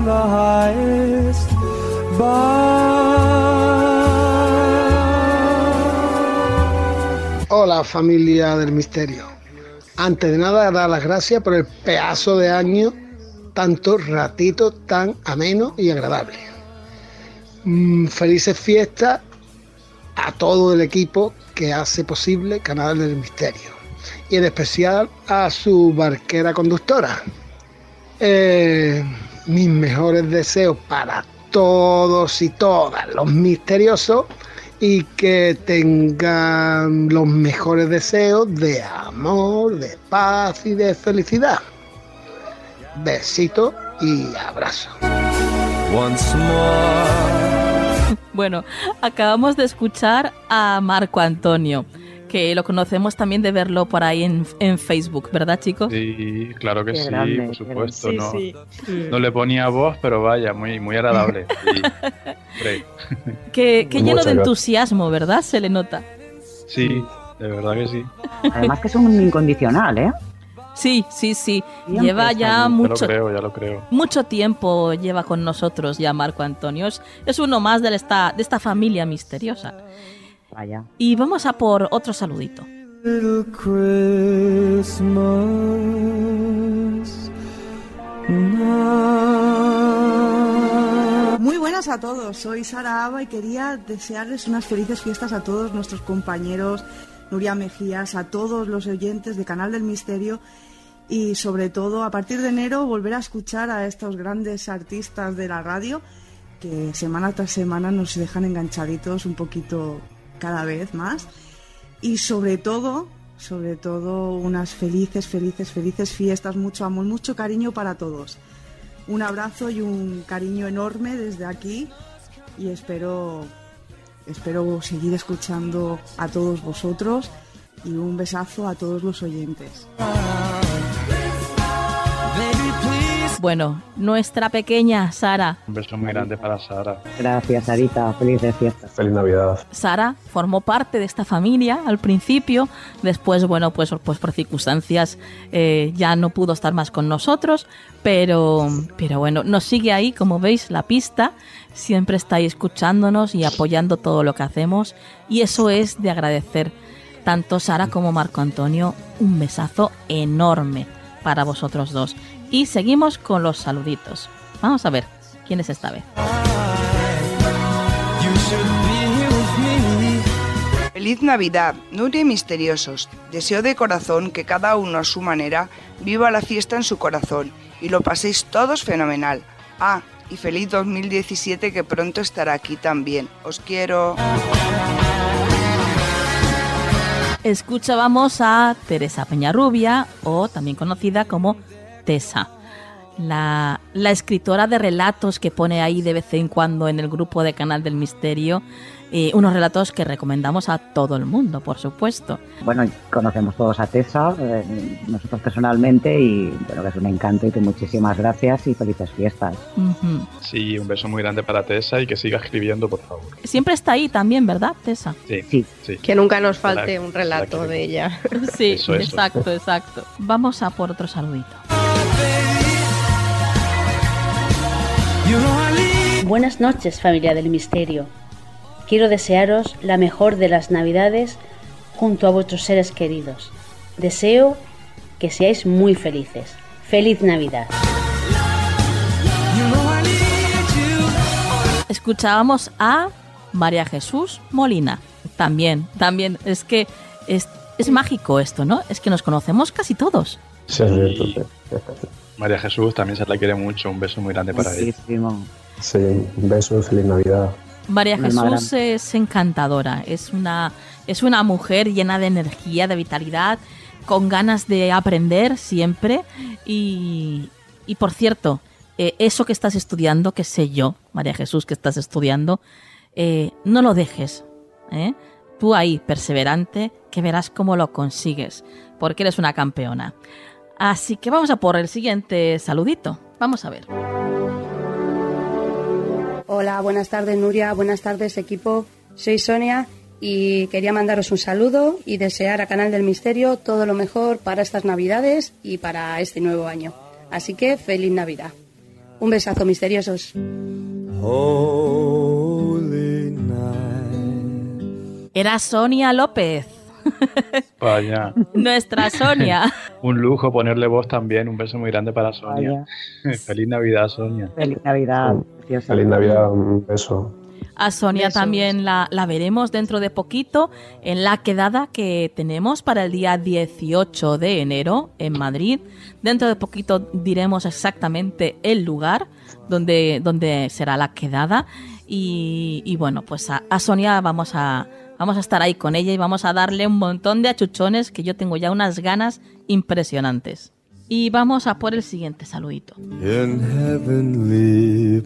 Hola, familia del misterio. Antes de nada, dar las gracias por el pedazo de año, tanto ratito tan ameno y agradable. Mm, felices fiestas a todo el equipo que hace posible Canal del Misterio y en especial a su barquera conductora. Eh, mis mejores deseos para todos y todas los misteriosos y que tengan los mejores deseos de amor, de paz y de felicidad. Besitos y abrazos. Once more. Bueno, acabamos de escuchar a Marco Antonio, que lo conocemos también de verlo por ahí en, en Facebook, ¿verdad, chicos? Sí, claro que Qué sí, grande, por supuesto. sí, no, sí. no le ponía voz, pero vaya, muy, muy agradable. Sí. Qué, qué lleno de entusiasmo, ¿verdad? Se le nota. Sí, de verdad que sí. Además que es un incondicional, ¿eh? Sí, sí, sí. Siempre lleva ya mucho, ya lo creo, ya lo creo. mucho tiempo lleva con nosotros ya Marco Antonio. Es, es uno más de esta, de esta familia misteriosa. Vaya. Y vamos a por otro saludito. Little Christmas now. Muy buenas a todos, soy Sara Aba y quería desearles unas felices fiestas a todos nuestros compañeros, Nuria Mejías, a todos los oyentes de Canal del Misterio y sobre todo a partir de enero volver a escuchar a estos grandes artistas de la radio que semana tras semana nos dejan enganchaditos un poquito cada vez más y sobre todo, sobre todo unas felices, felices, felices fiestas, mucho amor, mucho cariño para todos. Un abrazo y un cariño enorme desde aquí y espero... Espero seguir escuchando a todos vosotros y un besazo a todos los oyentes. Bueno, nuestra pequeña Sara. Un beso muy grande para Sara. Gracias, Sarita. Felices fiestas. Feliz Navidad. Sara formó parte de esta familia al principio. Después, bueno, pues, pues por circunstancias eh, ya no pudo estar más con nosotros. Pero, pero bueno, nos sigue ahí, como veis, la pista. Siempre está ahí escuchándonos y apoyando todo lo que hacemos. Y eso es de agradecer. Tanto Sara como Marco Antonio, un besazo enorme para vosotros dos. Y seguimos con los saluditos. Vamos a ver quién es esta vez. Feliz Navidad, Nuria y Misteriosos. Deseo de corazón que cada uno a su manera viva la fiesta en su corazón y lo paséis todos fenomenal. Ah, y feliz dos mil diecisiete que pronto estará aquí también. Os quiero. Escuchábamos a Teresa Peñarrubia, o también conocida como Tesa. la, la escritora de relatos que pone ahí de vez en cuando en el grupo de Canal del Misterio. Eh, unos relatos que recomendamos a todo el mundo, por supuesto. Bueno, conocemos todos a Tessa, eh, nosotros personalmente, y bueno, que es un encanto y que muchísimas gracias y felices fiestas. Uh-huh. Sí, un beso muy grande para Tessa y que siga escribiendo, por favor. Siempre está ahí también, ¿verdad, Tessa? Sí, sí. sí. Que nunca nos falte la, un relato de ella. Sí, eso, eso. exacto, exacto. Vamos a por otro saludito. Buenas noches, familia del Misterio. Quiero desearos la mejor de las Navidades junto a vuestros seres queridos. Deseo que seáis muy felices. ¡Feliz Navidad! Escuchábamos a María Jesús Molina. También, también. Es que es, es mágico esto, ¿no? Es que nos conocemos casi todos. Sí, es cierto. María Jesús también se la quiere mucho. Un beso muy grande para Muchísimo. ella. Sí, un beso, feliz Navidad. María Jesús es encantadora, es una, es una mujer llena de energía, de vitalidad, con ganas de aprender siempre. Y, y por cierto, eh, eso que estás estudiando, que sé yo, María Jesús, que estás estudiando, eh, no lo dejes. ¿eh? Tú ahí, perseverante, que verás cómo lo consigues, porque eres una campeona. Así que vamos a por el siguiente saludito. Vamos a ver. Hola, buenas tardes Nuria, buenas tardes equipo, soy Sonia y quería mandaros un saludo y desear a Canal del Misterio todo lo mejor para estas Navidades y para este nuevo año. Así que feliz Navidad. Un besazo, misteriosos. Era Sonia López. Vaya. Nuestra Sonia. Un lujo ponerle voz también. Un beso muy grande para Sonia. Feliz Navidad, Sonia. Feliz Navidad. Feliz Navidad, un beso. A Sonia Besos. También la, la veremos dentro de poquito en la quedada que tenemos para el día dieciocho de enero en Madrid. Dentro de poquito diremos exactamente el lugar donde, donde será la quedada. Y, y bueno, pues a, a Sonia vamos a, vamos a estar ahí con ella y vamos a darle un montón de achuchones que yo tengo ya unas ganas impresionantes. Y vamos a por el siguiente saludito. In heavenly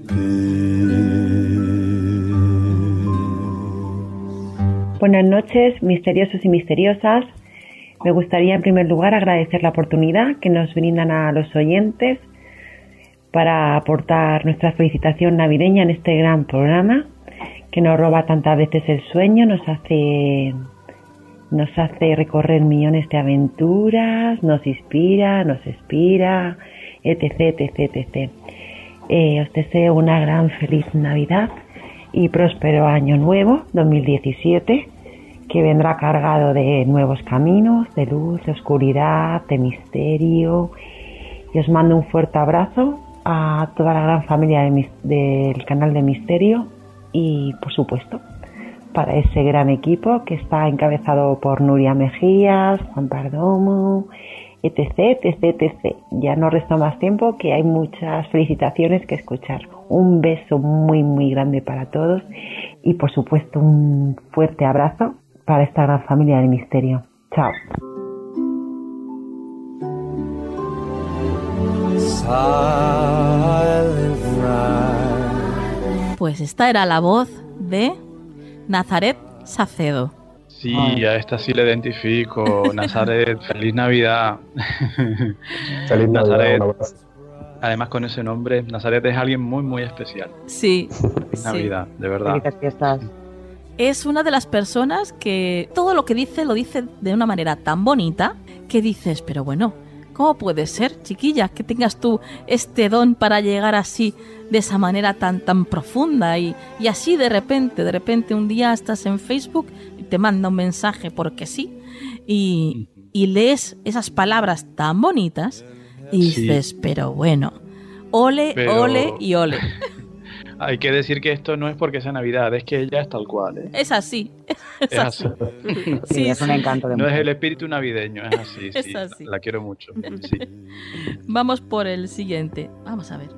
Buenas noches, misteriosos y misteriosas. Me gustaría en primer lugar agradecer la oportunidad que nos brindan a los oyentes para aportar nuestra felicitación navideña en este gran programa que nos roba tantas veces el sueño, nos hace... Nos hace recorrer millones de aventuras, nos inspira, nos inspira, etc, etc, etc. Eh, os deseo una gran feliz Navidad y próspero año nuevo, dos mil diecisiete, que vendrá cargado de nuevos caminos, de luz, de oscuridad, de misterio. Y os mando un fuerte abrazo a toda la gran familia de, del canal de Misterio y, por supuesto, para ese gran equipo que está encabezado por Nuria Mejías, Juan Pardomo, etc, etc, etc. Ya no resto más tiempo, que hay muchas felicitaciones que escuchar. Un beso muy, muy grande para todos y, por supuesto, un fuerte abrazo para esta gran familia del Misterio. Chao. Pues esta era la voz de Nazaret Sacedo. Sí, a esta sí le identifico. Nazaret, feliz Navidad. Feliz Nazaret. Navidad. Además, con ese nombre, Nazaret es alguien muy, muy especial. Sí. Feliz Navidad, sí. De verdad. Felices fiestas. Es una de las personas que todo lo que dice lo dice de una manera tan bonita que dices, pero bueno, ¿cómo puede ser, chiquilla, que tengas tú este don para llegar así, de esa manera tan tan profunda y, y así de repente, de repente un día estás en Facebook y te manda un mensaje porque sí y, y lees esas palabras tan bonitas y dices, sí. Pero bueno, ole, pero... ole y ole. Hay que decir que esto no es porque sea Navidad, es que ella es tal cual. ¿eh? Es así. Es, es así. así. Sí, sí, es un encanto de No mujer. es el espíritu navideño, es así. Es sí, así. La, la quiero mucho. Sí. Vamos por el siguiente. Vamos a ver.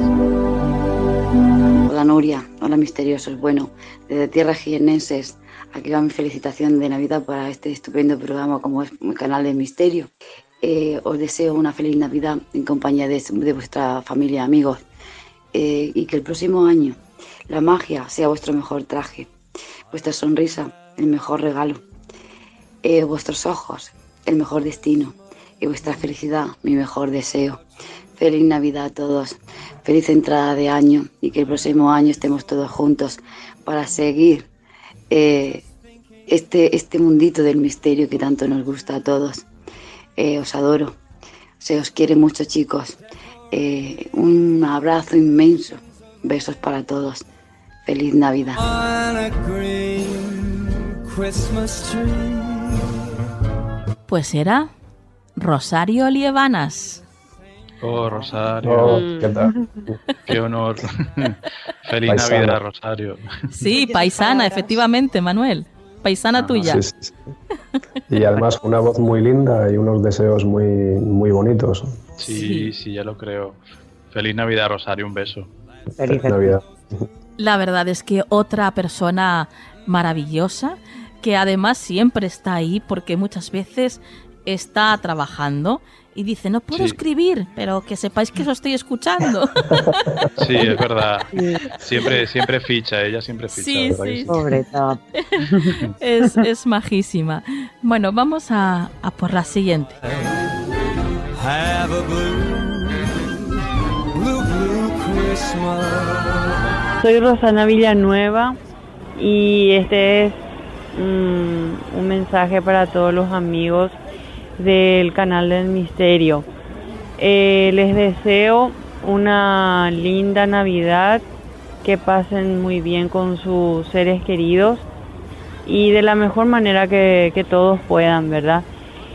Hola Nuria, hola misteriosos. Bueno, desde tierras jiennenses aquí va mi felicitación de Navidad para este estupendo programa como es mi Canal del Misterio. Eh, os deseo una feliz Navidad en compañía de, de vuestra familia, amigos, eh, y que el próximo año la magia sea vuestro mejor traje, vuestra sonrisa el mejor regalo, eh, vuestros ojos el mejor destino y vuestra felicidad mi mejor deseo. Feliz Navidad a todos, feliz entrada de año y que el próximo año estemos todos juntos para seguir eh, este, este mundito del misterio que tanto nos gusta a todos. Eh, os adoro, se os quiere mucho, chicos. Eh, un abrazo inmenso, besos para todos. Feliz Navidad. Pues era Rosario Liebanas. Oh, Rosario. Oh, ¿qué tal? Qué honor. Feliz Paisana. Navidad, Rosario. Sí, paisana, efectivamente, Manuel. Paisana Ah, tuya. Sí, sí, sí. Y además una voz muy linda y unos deseos muy, muy bonitos. Sí, sí, ya lo creo. Feliz Navidad, Rosario, un beso. Feliz Navidad. La verdad es que otra persona maravillosa que además siempre está ahí porque muchas veces está trabajando y dice, no puedo Sí. escribir, pero que sepáis que os estoy escuchando. Sí, es verdad. Siempre, siempre ficha, ella siempre ficha. Sí, ¿verdad que sí. sí? Sobre todo. es, es majísima. Bueno, vamos a, a por la siguiente. Have a blue, blue, blue Christmas. Soy Rosana Villanueva y este es mm, un mensaje para todos los amigos del Canal del Misterio. Eh, les deseo una linda Navidad, que pasen muy bien con sus seres queridos y de la mejor manera que, que todos puedan, ¿verdad?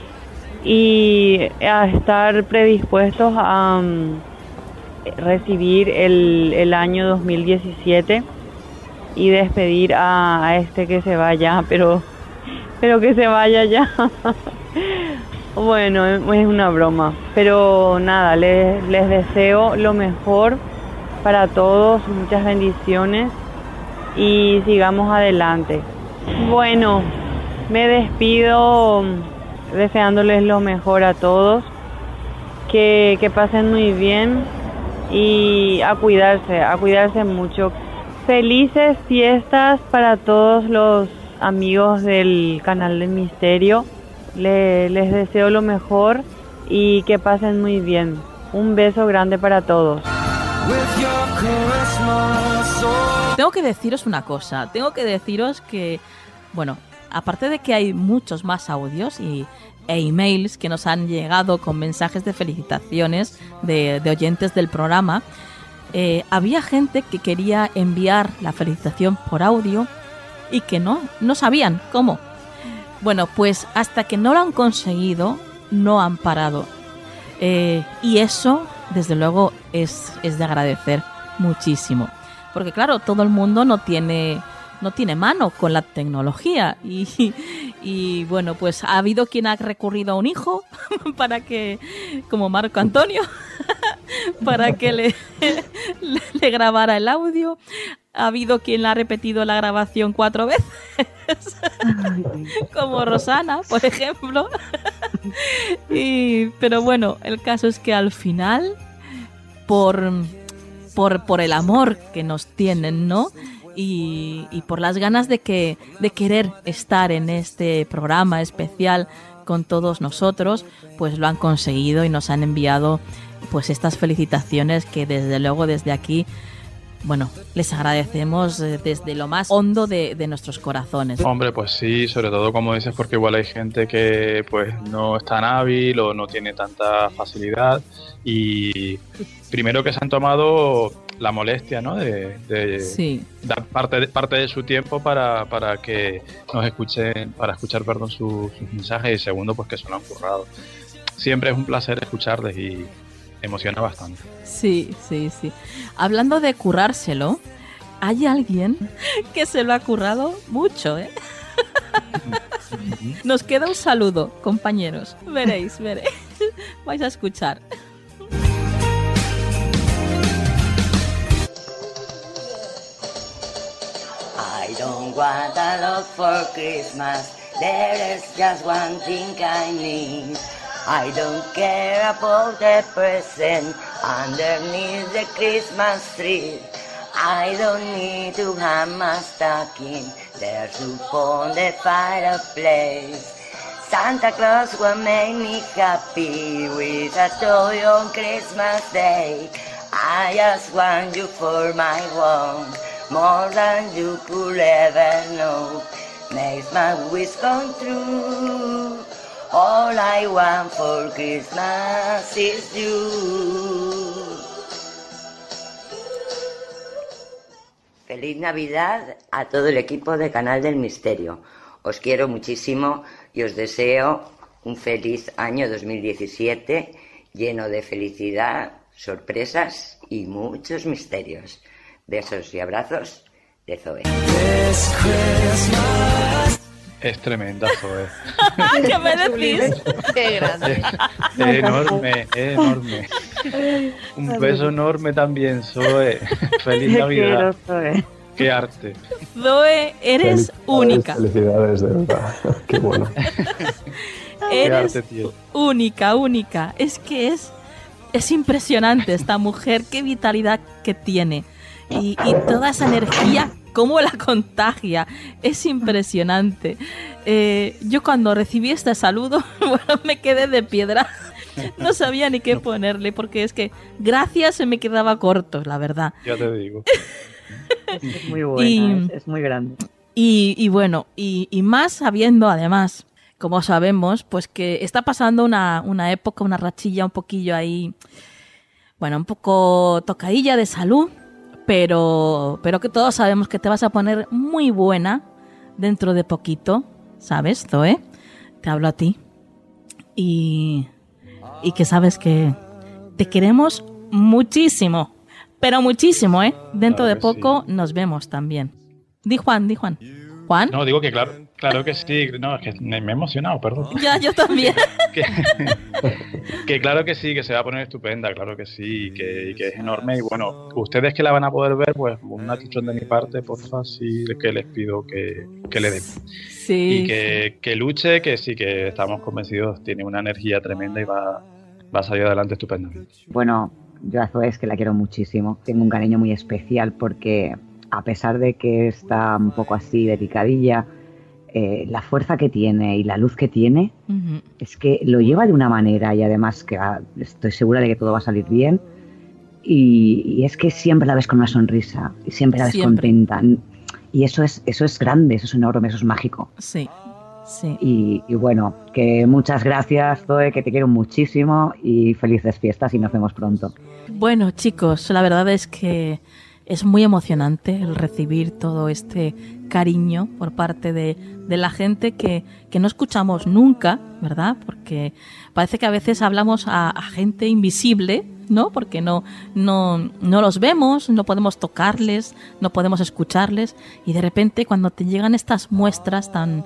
Y a estar predispuestos a um, recibir el, el año dos mil diecisiete y despedir a, a este que se vaya, pero, pero que se vaya ya. Bueno, es una broma, pero nada, les, les deseo lo mejor para todos, muchas bendiciones y sigamos adelante. Bueno, me despido deseándoles lo mejor a todos, que, que pasen muy bien y a cuidarse, a cuidarse mucho. Felices fiestas para todos los amigos del Canal del Misterio. Le, les deseo lo mejor y que pasen muy bien. Un beso grande para todos. Tengo que deciros una cosa. Tengo que deciros que, bueno, aparte de que hay muchos más audios y, e emails que nos han llegado con mensajes de felicitaciones de, de oyentes del programa, eh, había gente que quería enviar la felicitación por audio y que no, no sabían cómo. Bueno, pues hasta que no lo han conseguido, no han parado. Eh, y eso, desde luego, es, es de agradecer muchísimo. Porque claro, todo el mundo no tiene, no tiene mano con la tecnología. Y, y bueno, pues ha habido quien ha recurrido a un hijo para que, como Marco Antonio, para que le, le, le grabara el audio. Ha habido quien ha repetido la grabación cuatro veces, como Rosana, por ejemplo. Y, pero bueno, el caso es que al final, por, por, por el amor que nos tienen, ¿no? Y, y por las ganas de, que, de querer estar en este programa especial con todos nosotros, pues lo han conseguido y nos han enviado pues estas felicitaciones que desde luego desde aquí, bueno, les agradecemos desde lo más hondo de, de nuestros corazones. Hombre, pues sí, sobre todo como dices, porque igual hay gente que pues no es tan hábil o no tiene tanta facilidad y primero que se han tomado la molestia, ¿no? De, de sí. dar parte de, parte de su tiempo para, para que nos escuchen, para escuchar, perdón, su, sus mensajes y segundo, pues que se lo han currado. Siempre es un placer escucharles y emociona bastante. Sí, sí, sí. Hablando de currárselo, hay alguien que se lo ha currado mucho, ¿eh? Nos queda un saludo, compañeros. Veréis, veréis. Vais a escuchar. I don't don't want a lot for Christmas. There is just one thing I need. I don't care about the present underneath the Christmas tree. I don't need to have my stocking there upon the fireplace. Santa Claus will make me happy with a toy on Christmas Day. I just want you for my own, more than you could ever know. Makes my wish come true. All I want for Christmas is you. Feliz Navidad a todo el equipo de Canal del Misterio. Os quiero muchísimo y os deseo un feliz año dos mil diecisiete lleno de felicidad, sorpresas y muchos misterios. Besos y abrazos de Zoe. Es tremenda, Zoe. ¿Qué me decís? Qué grande. Es enorme, es enorme. Un beso enorme también, Zoe. Feliz Te Navidad. quiero, Zoe. Qué arte. Zoe, eres Felicidades, única. Felicidades, de verdad. Qué bueno. Eres Qué arte, tío. única, única. Es que es, es impresionante esta mujer, qué vitalidad que tiene. Y, y toda esa energía, cómo la contagia. Es impresionante. Eh, yo cuando recibí este saludo, bueno, me quedé de piedra. No sabía ni qué ponerle, porque es que gracias se me quedaba corto, la verdad. Ya te digo. Es muy buena, Y- es, es muy grande. Y, y bueno, y, y más sabiendo además, como sabemos, pues que está pasando una, una época, una rachilla un poquillo ahí, bueno, un poco tocadilla de salud, pero, pero que todos sabemos que te vas a poner muy buena dentro de poquito, ¿sabes, Zoe? Te hablo a ti. Y, y que sabes que te queremos muchísimo, pero muchísimo, ¿eh? Dentro Claro de que poco nos vemos también. Di Juan, di Juan. ¿Juan? No, digo que claro, claro que sí. No, es que me me he emocionado, perdón. Ya, yo también. que, que claro que sí, que se va a poner estupenda, claro que sí, que, que es enorme. Y bueno, ustedes que la van a poder ver, pues un achuchón de mi parte, porfa, sí que les pido que, que le den. Sí. Y que, que luche, que sí, que estamos convencidos, tiene una energía tremenda y va, va a salir adelante estupendamente. Bueno, yo a Zoe es que la quiero muchísimo. Tengo un cariño muy especial porque a pesar de que está un poco así delicadilla, eh, la fuerza que tiene y la luz que tiene Ujú. es que lo lleva de una manera y además que va- estoy segura de que todo va a salir bien. Y, y es que siempre la ves con una sonrisa y siempre la ves Siempre. contenta. Y eso es, eso es grande, eso es enorme, eso es mágico. Sí, sí. Y, y bueno, que muchas gracias, Zoe, que te quiero muchísimo y felices fiestas y nos vemos pronto. Bueno, chicos, la verdad es que es muy emocionante el recibir todo este cariño por parte de, de la gente que, que no escuchamos nunca, ¿verdad? Porque parece que a veces hablamos a, a gente invisible, ¿no? Porque no, no, no los vemos, no podemos tocarles, no podemos escucharles, y de repente cuando te llegan estas muestras tan,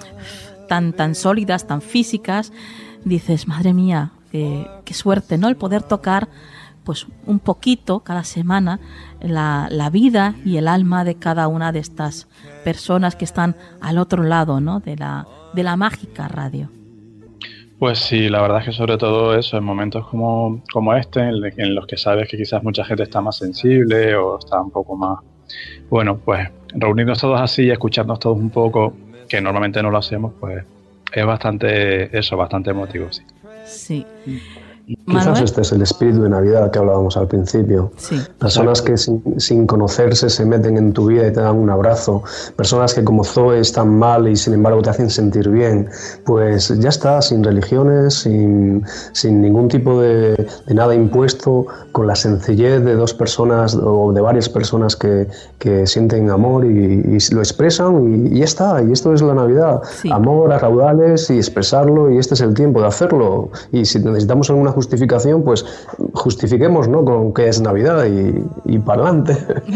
tan, tan sólidas, tan físicas, dices, madre mía, qué, qué suerte, ¿no? El poder tocar pues un poquito cada semana la, la vida y el alma de cada una de estas personas que están al otro lado, ¿no? de la, de la mágica radio. Pues sí, la verdad es que sobre todo eso, en momentos como, como este, en, en los que sabes que quizás mucha gente está más sensible o está un poco más... Bueno, pues reunirnos todos así y escucharnos todos un poco, que normalmente no lo hacemos, pues es bastante, eso, bastante emotivo, sí. Sí. Quizás Manuel. este es el espíritu de Navidad que hablábamos al principio. Sí. Personas que sin, sin conocerse se meten en tu vida y te dan un abrazo. Personas que como Zoe están mal y sin embargo te hacen sentir bien. Pues ya está, sin religiones, sin, sin ningún tipo de, de nada impuesto, con la sencillez de dos personas o de varias personas que, que sienten amor y, y lo expresan y, y ya está. Y esto es la Navidad. Sí. Amor a raudales y expresarlo, y este es el tiempo de hacerlo. Y si necesitamos alguna justificación, pues justifiquemos, ¿no? Con que es Navidad y, y para adelante.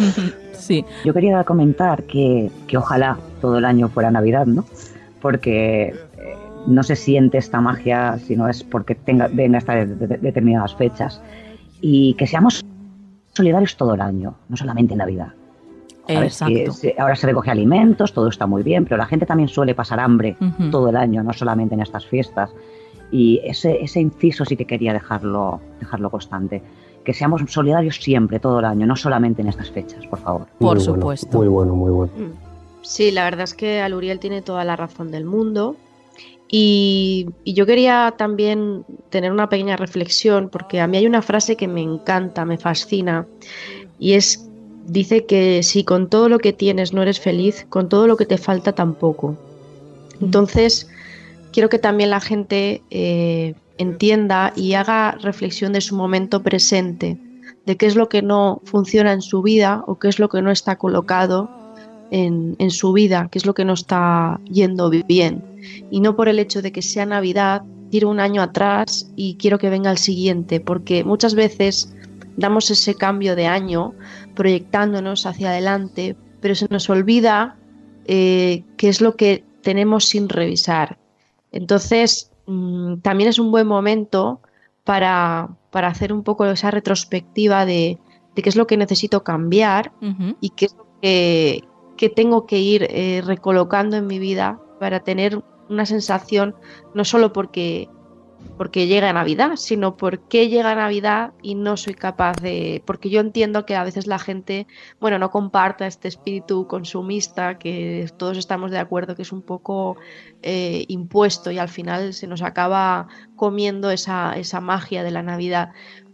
Sí. Yo quería comentar que, que ojalá todo el año fuera Navidad, ¿no? Porque eh, no se siente esta magia si no es porque tenga, venga hasta de, de- de determinadas fechas. Y que seamos solidarios todo el año, no solamente en Navidad. ¿sabes? Exacto. Que se, ahora se recoge alimentos, todo está muy bien, pero la gente también suele pasar hambre Ujú. todo el año, no solamente en estas fiestas. Y ese, ese inciso sí que quería dejarlo, dejarlo constante. Que seamos solidarios siempre, todo el año, no solamente en estas fechas, por favor. Por Muy bueno, supuesto. muy bueno, muy bueno. Sí, la verdad es que Aluriel tiene toda la razón del mundo. Y, y yo quería también tener una pequeña reflexión, porque a mí hay una frase que me encanta, me fascina, y es, dice que si con todo lo que tienes no eres feliz, con todo lo que te falta tampoco. Entonces, quiero que también la gente eh, entienda y haga reflexión de su momento presente, de qué es lo que no funciona en su vida o qué es lo que no está colocado en, en su vida, qué es lo que no está yendo bien. Y no por el hecho de que sea Navidad, tiro un año atrás y quiero que venga el siguiente, porque muchas veces damos ese cambio de año proyectándonos hacia adelante, pero se nos olvida eh, qué es lo que tenemos sin revisar. Entonces, mmm, también es un buen momento para, para hacer un poco esa retrospectiva de, de qué es lo que necesito cambiar Ujú. y qué es lo que, que tengo que ir eh, recolocando en mi vida para tener una sensación, no solo porque, porque llega Navidad, sino porque llega Navidad y no soy capaz de... Porque yo entiendo que a veces la gente, bueno, no comparta este espíritu consumista, que todos estamos de acuerdo que es un poco eh, impuesto y al final se nos acaba comiendo esa, esa magia de la Navidad.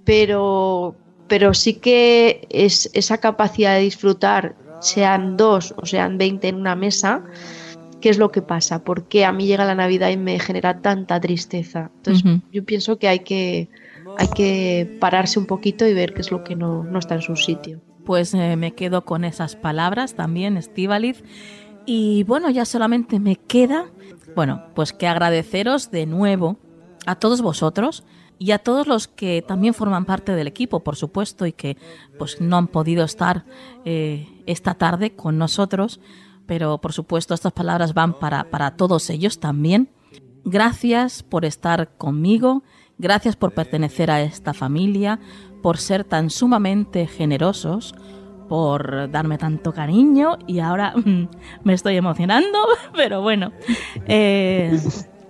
Pero, pero sí que es esa capacidad de disfrutar, sean dos o sean veinte en una mesa. ¿Qué es lo que pasa? ¿Por qué a mí llega la Navidad y me genera tanta tristeza? Entonces, Ujú. yo pienso que hay que hay que pararse un poquito y ver qué es lo que no, no está en su sitio. Pues eh, me quedo con esas palabras también, Estíbaliz. Y bueno, ya solamente me queda, bueno, pues que agradeceros de nuevo a todos vosotros y a todos los que también forman parte del equipo, por supuesto, y que pues no han podido estar eh, esta tarde con nosotros. Pero por supuesto estas palabras van para, para todos ellos también. Gracias por estar conmigo, gracias por pertenecer a esta familia, por ser tan sumamente generosos, por darme tanto cariño y ahora mm, me estoy emocionando, pero bueno, eh,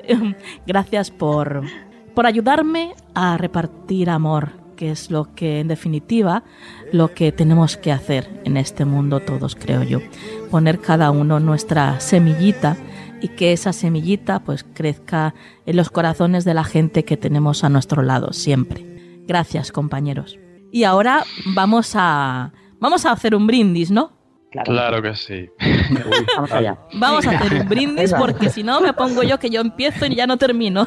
gracias por, por ayudarme a repartir amor, que es lo que en definitiva lo que tenemos que hacer en este mundo todos, creo yo. Poner cada uno nuestra semillita y que esa semillita pues crezca en los corazones de la gente que tenemos a nuestro lado siempre. Gracias, compañeros. Y ahora vamos a vamos a hacer un brindis, ¿no? Claro, claro que sí. Vamos allá. Vamos a hacer un brindis porque si no me pongo yo que yo empiezo y ya no termino.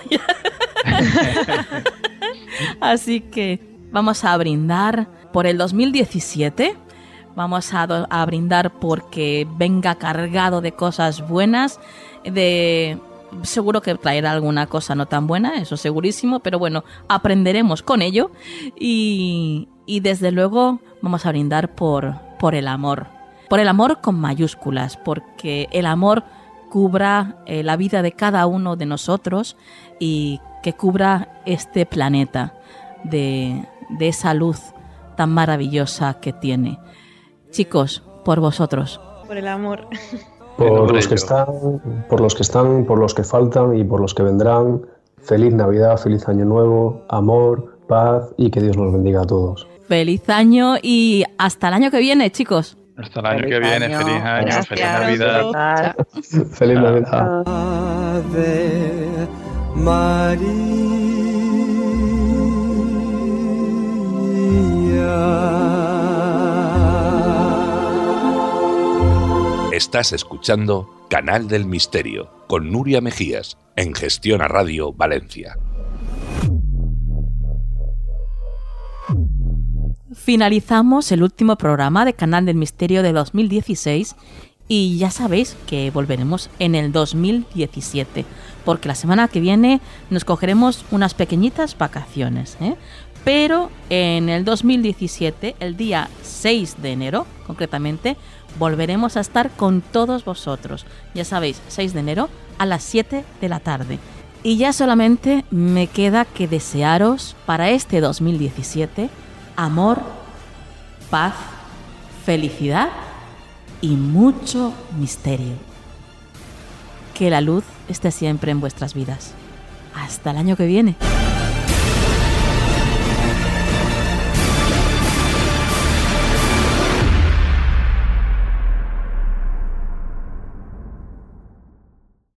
Así que vamos a brindar por el dos mil diecisiete, vamos a, do- a brindar porque venga cargado de cosas buenas, de seguro que traerá alguna cosa no tan buena, eso segurísimo, pero bueno, aprenderemos con ello y, y desde luego vamos a brindar por, por el amor, por el amor con mayúsculas, porque el amor cubra eh, la vida de cada uno de nosotros y que cubra este planeta de, de esa luz tan maravillosa que tiene. Chicos, por vosotros. Por el amor. Por los que están, por los que están, por los que faltan y por los que vendrán. Feliz Navidad, feliz Año Nuevo, amor, paz y que Dios nos bendiga a todos. Feliz año y hasta el año que viene, chicos. Hasta el año Feliz que viene, año. feliz año, Gracias. feliz Navidad. Feliz Navidad. Ave María. Estás escuchando Canal del Misterio con Nuria Mejías en Gestión a Radio Valencia. Finalizamos el último programa de Canal del Misterio de dos mil dieciséis y ya sabéis que volveremos en el dos mil diecisiete, porque la semana que viene nos cogeremos unas pequeñitas vacaciones, ¿eh? Pero en el dos mil diecisiete, el día seis de enero, concretamente, volveremos a estar con todos vosotros. Ya sabéis, seis de enero a las siete de la tarde. Y ya solamente me queda que desearos para este dos mil diecisiete amor, paz, felicidad y mucho misterio. Que la luz esté siempre en vuestras vidas. Hasta el año que viene.